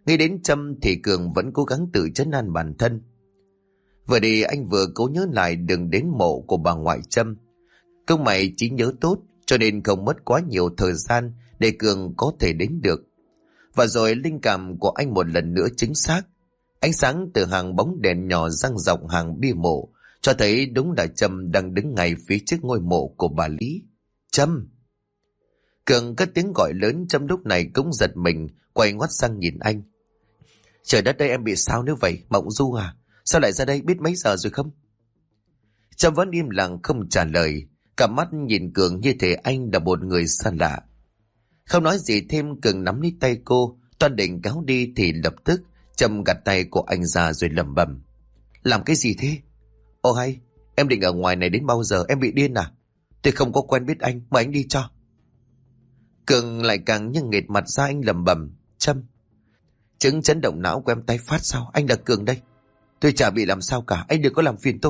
Nghĩ đến Trâm thì Cường vẫn cố gắng tự trấn an bản thân. Vừa đi anh vừa cố nhớ lại đường đến mộ của bà ngoại Trâm. Công mày trí nhớ tốt cho nên không mất quá nhiều thời gian để Cường có thể đến được. Và rồi linh cảm của anh một lần nữa chính xác. Ánh sáng từ hàng bóng đèn nhỏ răng dọc hàng bia mộ cho thấy đúng là Trâm đang đứng ngay phía trước ngôi mộ của bà Lý. Trâm! Cường cất tiếng gọi lớn. Trâm lúc này cũng giật mình, quay ngoắt sang nhìn anh. Trời đất ơi, em bị sao nữa vậy? Mộng du à? Sao lại ra đây, biết mấy giờ rồi không? Trâm vẫn im lặng không trả lời, cả mắt nhìn Cường như thể anh là một người xa lạ. Không nói gì thêm, Cường nắm lấy tay cô, toan định kéo đi thì lập tức Trâm gạt tay của anh ra rồi lẩm bẩm. Làm cái gì thế? Ô hay, em định ở ngoài này đến bao giờ? Em bị điên à? Tôi không có quen biết anh, mời anh đi cho. Cường lại càng như nghệt mặt ra, anh lẩm bẩm. Trâm, chứng chấn động não của em tái phát sao? Anh là Cường đây. Tôi chả bị làm sao cả, anh đừng có làm phiền tôi.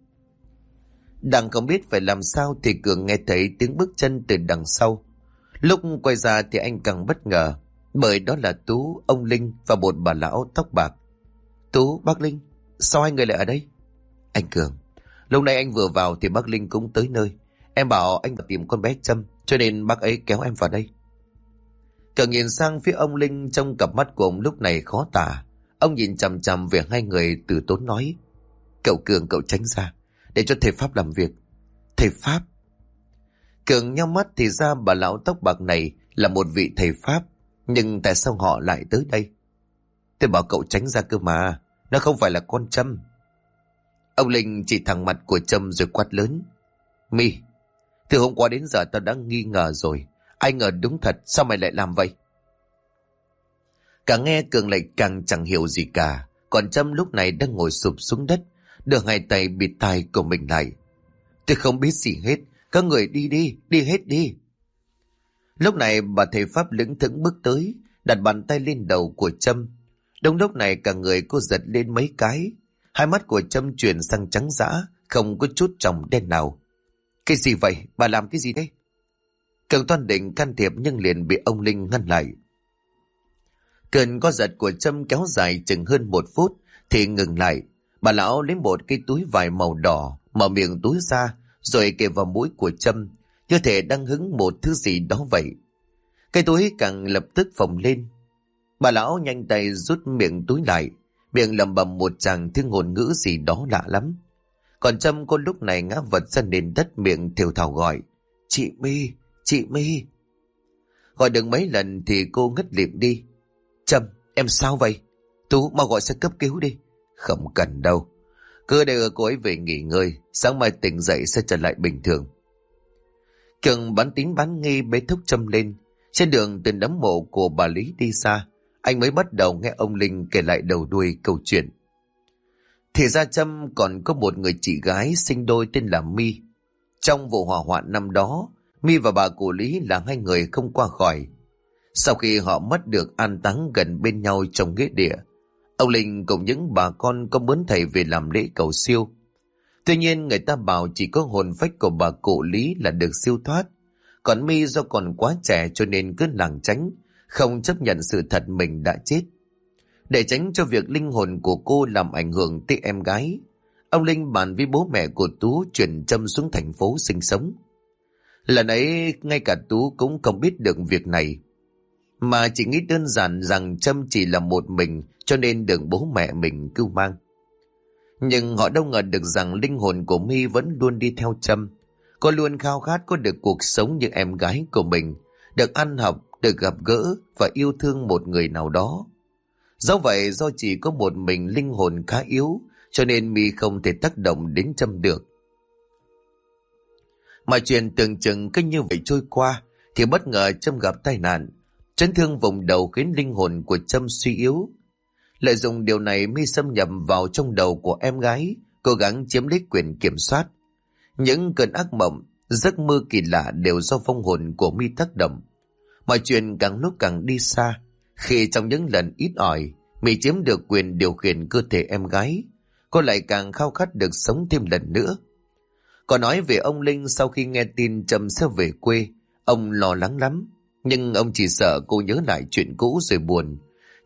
Đang không biết phải làm sao thì Cường nghe thấy tiếng bước chân từ đằng sau. Lúc quay ra thì anh càng bất ngờ, bởi đó là Tú, ông Linh và một bà lão tóc bạc. Tú, bác Linh, sao hai người lại ở đây? Anh Cường, lúc nãy anh vừa vào thì bác Linh cũng tới nơi. Em bảo anh vào tìm con bé Trâm, cho nên bác ấy kéo em vào đây. Cường nhìn sang phía ông Linh, trong cặp mắt của ông lúc này khó tả. Ông nhìn chằm chằm về hai người từ tốn nói. Cậu Cường, cậu tránh ra, để cho thầy Pháp làm việc. Thầy Pháp? Cường nhắm mắt thì ra bà lão tóc bạc này là một vị thầy Pháp. Nhưng tại sao họ lại tới đây? Tôi bảo cậu tránh ra cơ mà, nó không phải là con Trâm. Ông Linh chỉ thẳng mặt của Trâm rồi quát lớn. My, từ hôm qua đến giờ tao đã nghi ngờ rồi. Ai ngờ đúng thật, sao mày lại làm vậy? Càng nghe Cường lại càng chẳng hiểu gì cả. Còn Trâm lúc này đang ngồi sụp xuống đất, đưa hai tay bịt tai của mình lại. Tôi không biết gì hết, các người đi đi, đi hết đi. Lúc này bà thầy Pháp lững thững bước tới, đặt bàn tay lên đầu của Trâm. Đúng lúc này cả người cô giật lên mấy cái. Hai mắt của Trâm chuyển sang trắng dã, không có chút tròng đen nào. Cái gì vậy? Bà làm cái gì đấy? Cường toan định can thiệp nhưng liền bị ông Linh ngăn lại. Cơn co giật của Trâm kéo dài chừng hơn 1 phút thì ngừng lại. Bà lão lấy một cái túi vải màu đỏ, mở miệng túi ra rồi kề vào mũi của Trâm, như thể đang hứng một thứ gì đó vậy. Cái túi càng lập tức phồng lên. Bà lão nhanh tay rút miệng túi lại, miệng lẩm bẩm một tràng thứ ngôn ngữ gì đó lạ lắm. Còn Trâm cô lúc này ngã vật ra nền đất, miệng thều thào gọi. Chị My, chị My. Gọi được mấy lần thì cô ngất lịm đi. Trâm, em sao vậy? Tú, mau gọi xe cấp cứu đi. Không cần đâu, cứ để cô ấy về nghỉ ngơi, sáng mai tỉnh dậy sẽ trở lại bình thường. Cường bán tín bán nghi bế thúc Trâm lên. Trên đường từ nấm mộ của bà Lý đi xa, anh mới bắt đầu nghe ông Linh kể lại đầu đuôi câu chuyện. Thì ra Trâm còn có một người chị gái sinh đôi tên là My. Trong vụ hỏa hoạn năm đó, My và bà cụ Lý là hai người không qua khỏi. Sau khi họ mất được an táng gần bên nhau trong nghĩa địa, ông Linh cùng những bà con có mướn thầy về làm lễ cầu siêu. Tuy nhiên người ta bảo chỉ có hồn phách của bà cụ Lý là được siêu thoát. Còn My do còn quá trẻ cho nên cứ lảng tránh, không chấp nhận sự thật mình đã chết. Để tránh cho việc linh hồn của cô làm ảnh hưởng tới em gái, ông Linh bàn với bố mẹ của Tú chuyển Trâm xuống thành phố sinh sống. Lần ấy ngay cả Tú cũng không biết được việc này, mà chỉ nghĩ đơn giản rằng Trâm chỉ là một mình cho nên được bố mẹ mình cưu mang. Nhưng họ đâu ngờ được rằng linh hồn của My vẫn luôn đi theo Trâm. Cô luôn khao khát có được cuộc sống như em gái của mình, được ăn học, được gặp gỡ và yêu thương một người nào đó. Do vậy, do chỉ có một mình linh hồn khá yếu, cho nên My không thể tác động đến Trâm được. Mà chuyện tưởng chừng cứ như vậy trôi qua, thì bất ngờ Trâm gặp tai nạn. Chấn thương vùng đầu khiến linh hồn của Trâm suy yếu. Lợi dụng điều này, My xâm nhập vào trong đầu của em gái, cố gắng chiếm lấy quyền kiểm soát. Những cơn ác mộng, giấc mơ kỳ lạ đều do vong hồn của My tác động. Mọi chuyện càng lúc càng đi xa, khi trong những lần ít ỏi, My chiếm được quyền điều khiển cơ thể em gái, cô lại càng khao khát được sống thêm lần nữa. Còn nói về ông Linh, sau khi nghe tin Trâm sẽ về quê, ông lo lắng lắm, nhưng ông chỉ sợ cô nhớ lại chuyện cũ rồi buồn,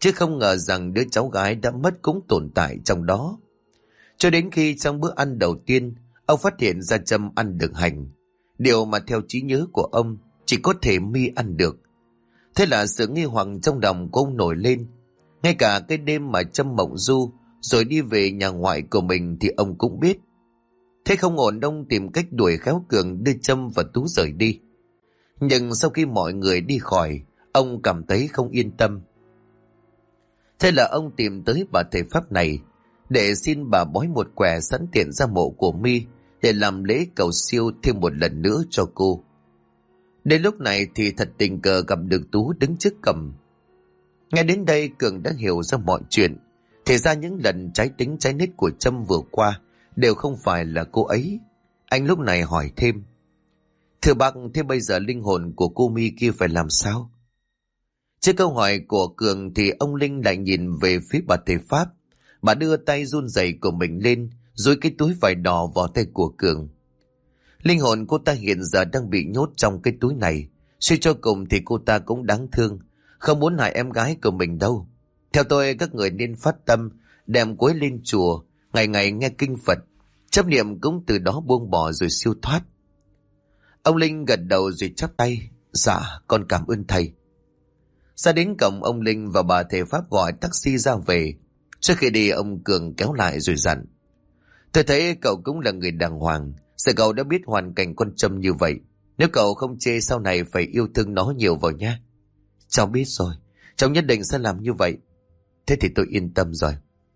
chứ không ngờ rằng đứa cháu gái đã mất cũng tồn tại trong đó. Cho đến khi trong bữa ăn đầu tiên, ông phát hiện ra Trâm ăn được hành, điều mà theo trí nhớ của ông chỉ có thể My ăn được. Thế là sự nghi hoặc trong lòng của ông nổi lên. Ngay cả cái đêm mà Trâm mộng du rồi đi về nhà ngoại của mình thì ông cũng biết. Thế không ổn, ông tìm cách đuổi khéo Cường đưa Trâm và Tú rời đi. Nhưng sau khi mọi người đi khỏi, ông cảm thấy không yên tâm. Thế là ông tìm tới bà thầy Pháp này để xin bà bói một quẻ sẵn tiện ra mộ của My để làm lễ cầu siêu thêm một lần nữa cho cô. Đến lúc này thì thật tình cờ gặp được Tú đứng trước cổng. Nghe đến đây, Cường đã hiểu ra mọi chuyện. Thì ra những lần trái tính trái nết của Trâm vừa qua đều không phải là cô ấy. Anh lúc này hỏi thêm: "Thưa bác, thế bây giờ linh hồn của cô My kia phải làm sao?" Trước câu hỏi của Cường thì ông Linh lại nhìn về phía bà thầy Pháp. Bà đưa tay run rẩy của mình lên, dúi cái túi vải đỏ vào tay của Cường. Linh hồn cô ta hiện giờ đang bị nhốt trong cái túi này. Suy cho cùng thì cô ta cũng đáng thương, không muốn hại em gái của mình đâu. Theo tôi, các người nên phát tâm đem cô ấy lên chùa, ngày ngày nghe kinh Phật, chấp niệm cũng từ đó buông bỏ rồi siêu thoát. Ông Linh gật đầu rồi chắp tay: "Dạ, con cảm ơn thầy." Ra đến cổng, ông Linh và bà thầy Pháp gọi taxi ra về. Trước khi đi, ông Cường kéo lại rồi dặn: "Tôi thấy cậu cũng là người đàng hoàng, giờ cậu đã biết hoàn cảnh con Trâm như vậy. Nếu cậu không chê, sau này phải yêu thương nó nhiều vào nha." "Cháu biết rồi, cháu nhất định sẽ làm như vậy." "Thế thì tôi yên tâm rồi."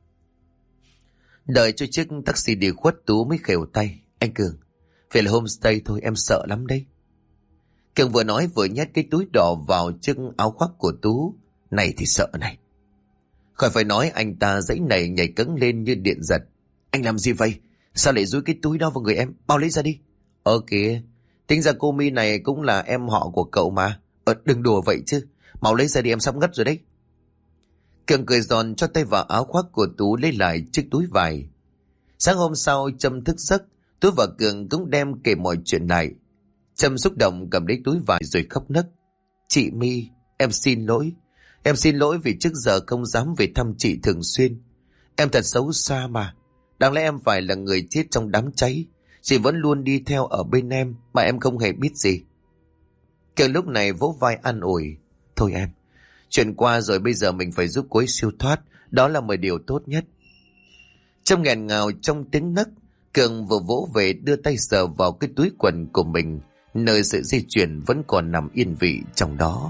Đợi cho chiếc taxi đi khuất, Tú mới khều tay: "Anh Cường, về là homestay thôi, em sợ lắm đấy." Cường vừa nói vừa nhét cái túi đỏ vào chiếc áo khoác của Tú. Này thì sợ này. Khỏi phải nói, anh ta giãy nảy nhảy cẫng lên như điện giật. "Anh làm gì vậy? Sao lại dúi cái túi đó vào người em? Bao lấy ra đi." Kìa, tính ra cô My này cũng là em họ của cậu mà. Đừng đùa vậy chứ. Mau lấy ra đi, em sắp ngất rồi đấy." Cường cười giòn cho tay vào áo khoác của Tú lấy lại chiếc túi vải. Sáng hôm sau, Trâm thức giấc, Tú và Cường cũng đem kể mọi chuyện lại. Trâm xúc động cầm lấy túi vải rồi khóc nấc: "Chị My, em xin lỗi. Em xin lỗi vì trước giờ không dám về thăm chị thường xuyên. Em thật xấu xa mà. Đáng lẽ em phải là người chết trong đám cháy. Chị vẫn luôn đi theo ở bên em mà em không hề biết gì." Cường lúc này vỗ vai an ủi: "Thôi em, chuyện qua rồi, bây giờ mình phải giúp cô ấy siêu thoát. Đó là một điều tốt nhất." Trâm nghẹn ngào trong tiếng nấc. Cường vừa vỗ về đưa tay sờ vào cái túi quần của mình, nơi sợi dây chuyền vẫn còn nằm yên vị trong đó.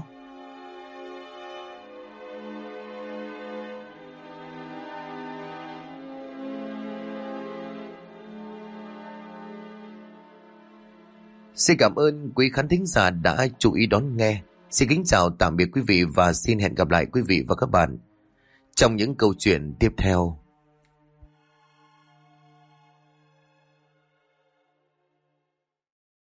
Xin cảm ơn quý khán thính giả đã chú ý đón nghe. Xin kính chào tạm biệt quý vị và xin hẹn gặp lại quý vị và các bạn trong những câu chuyện tiếp theo.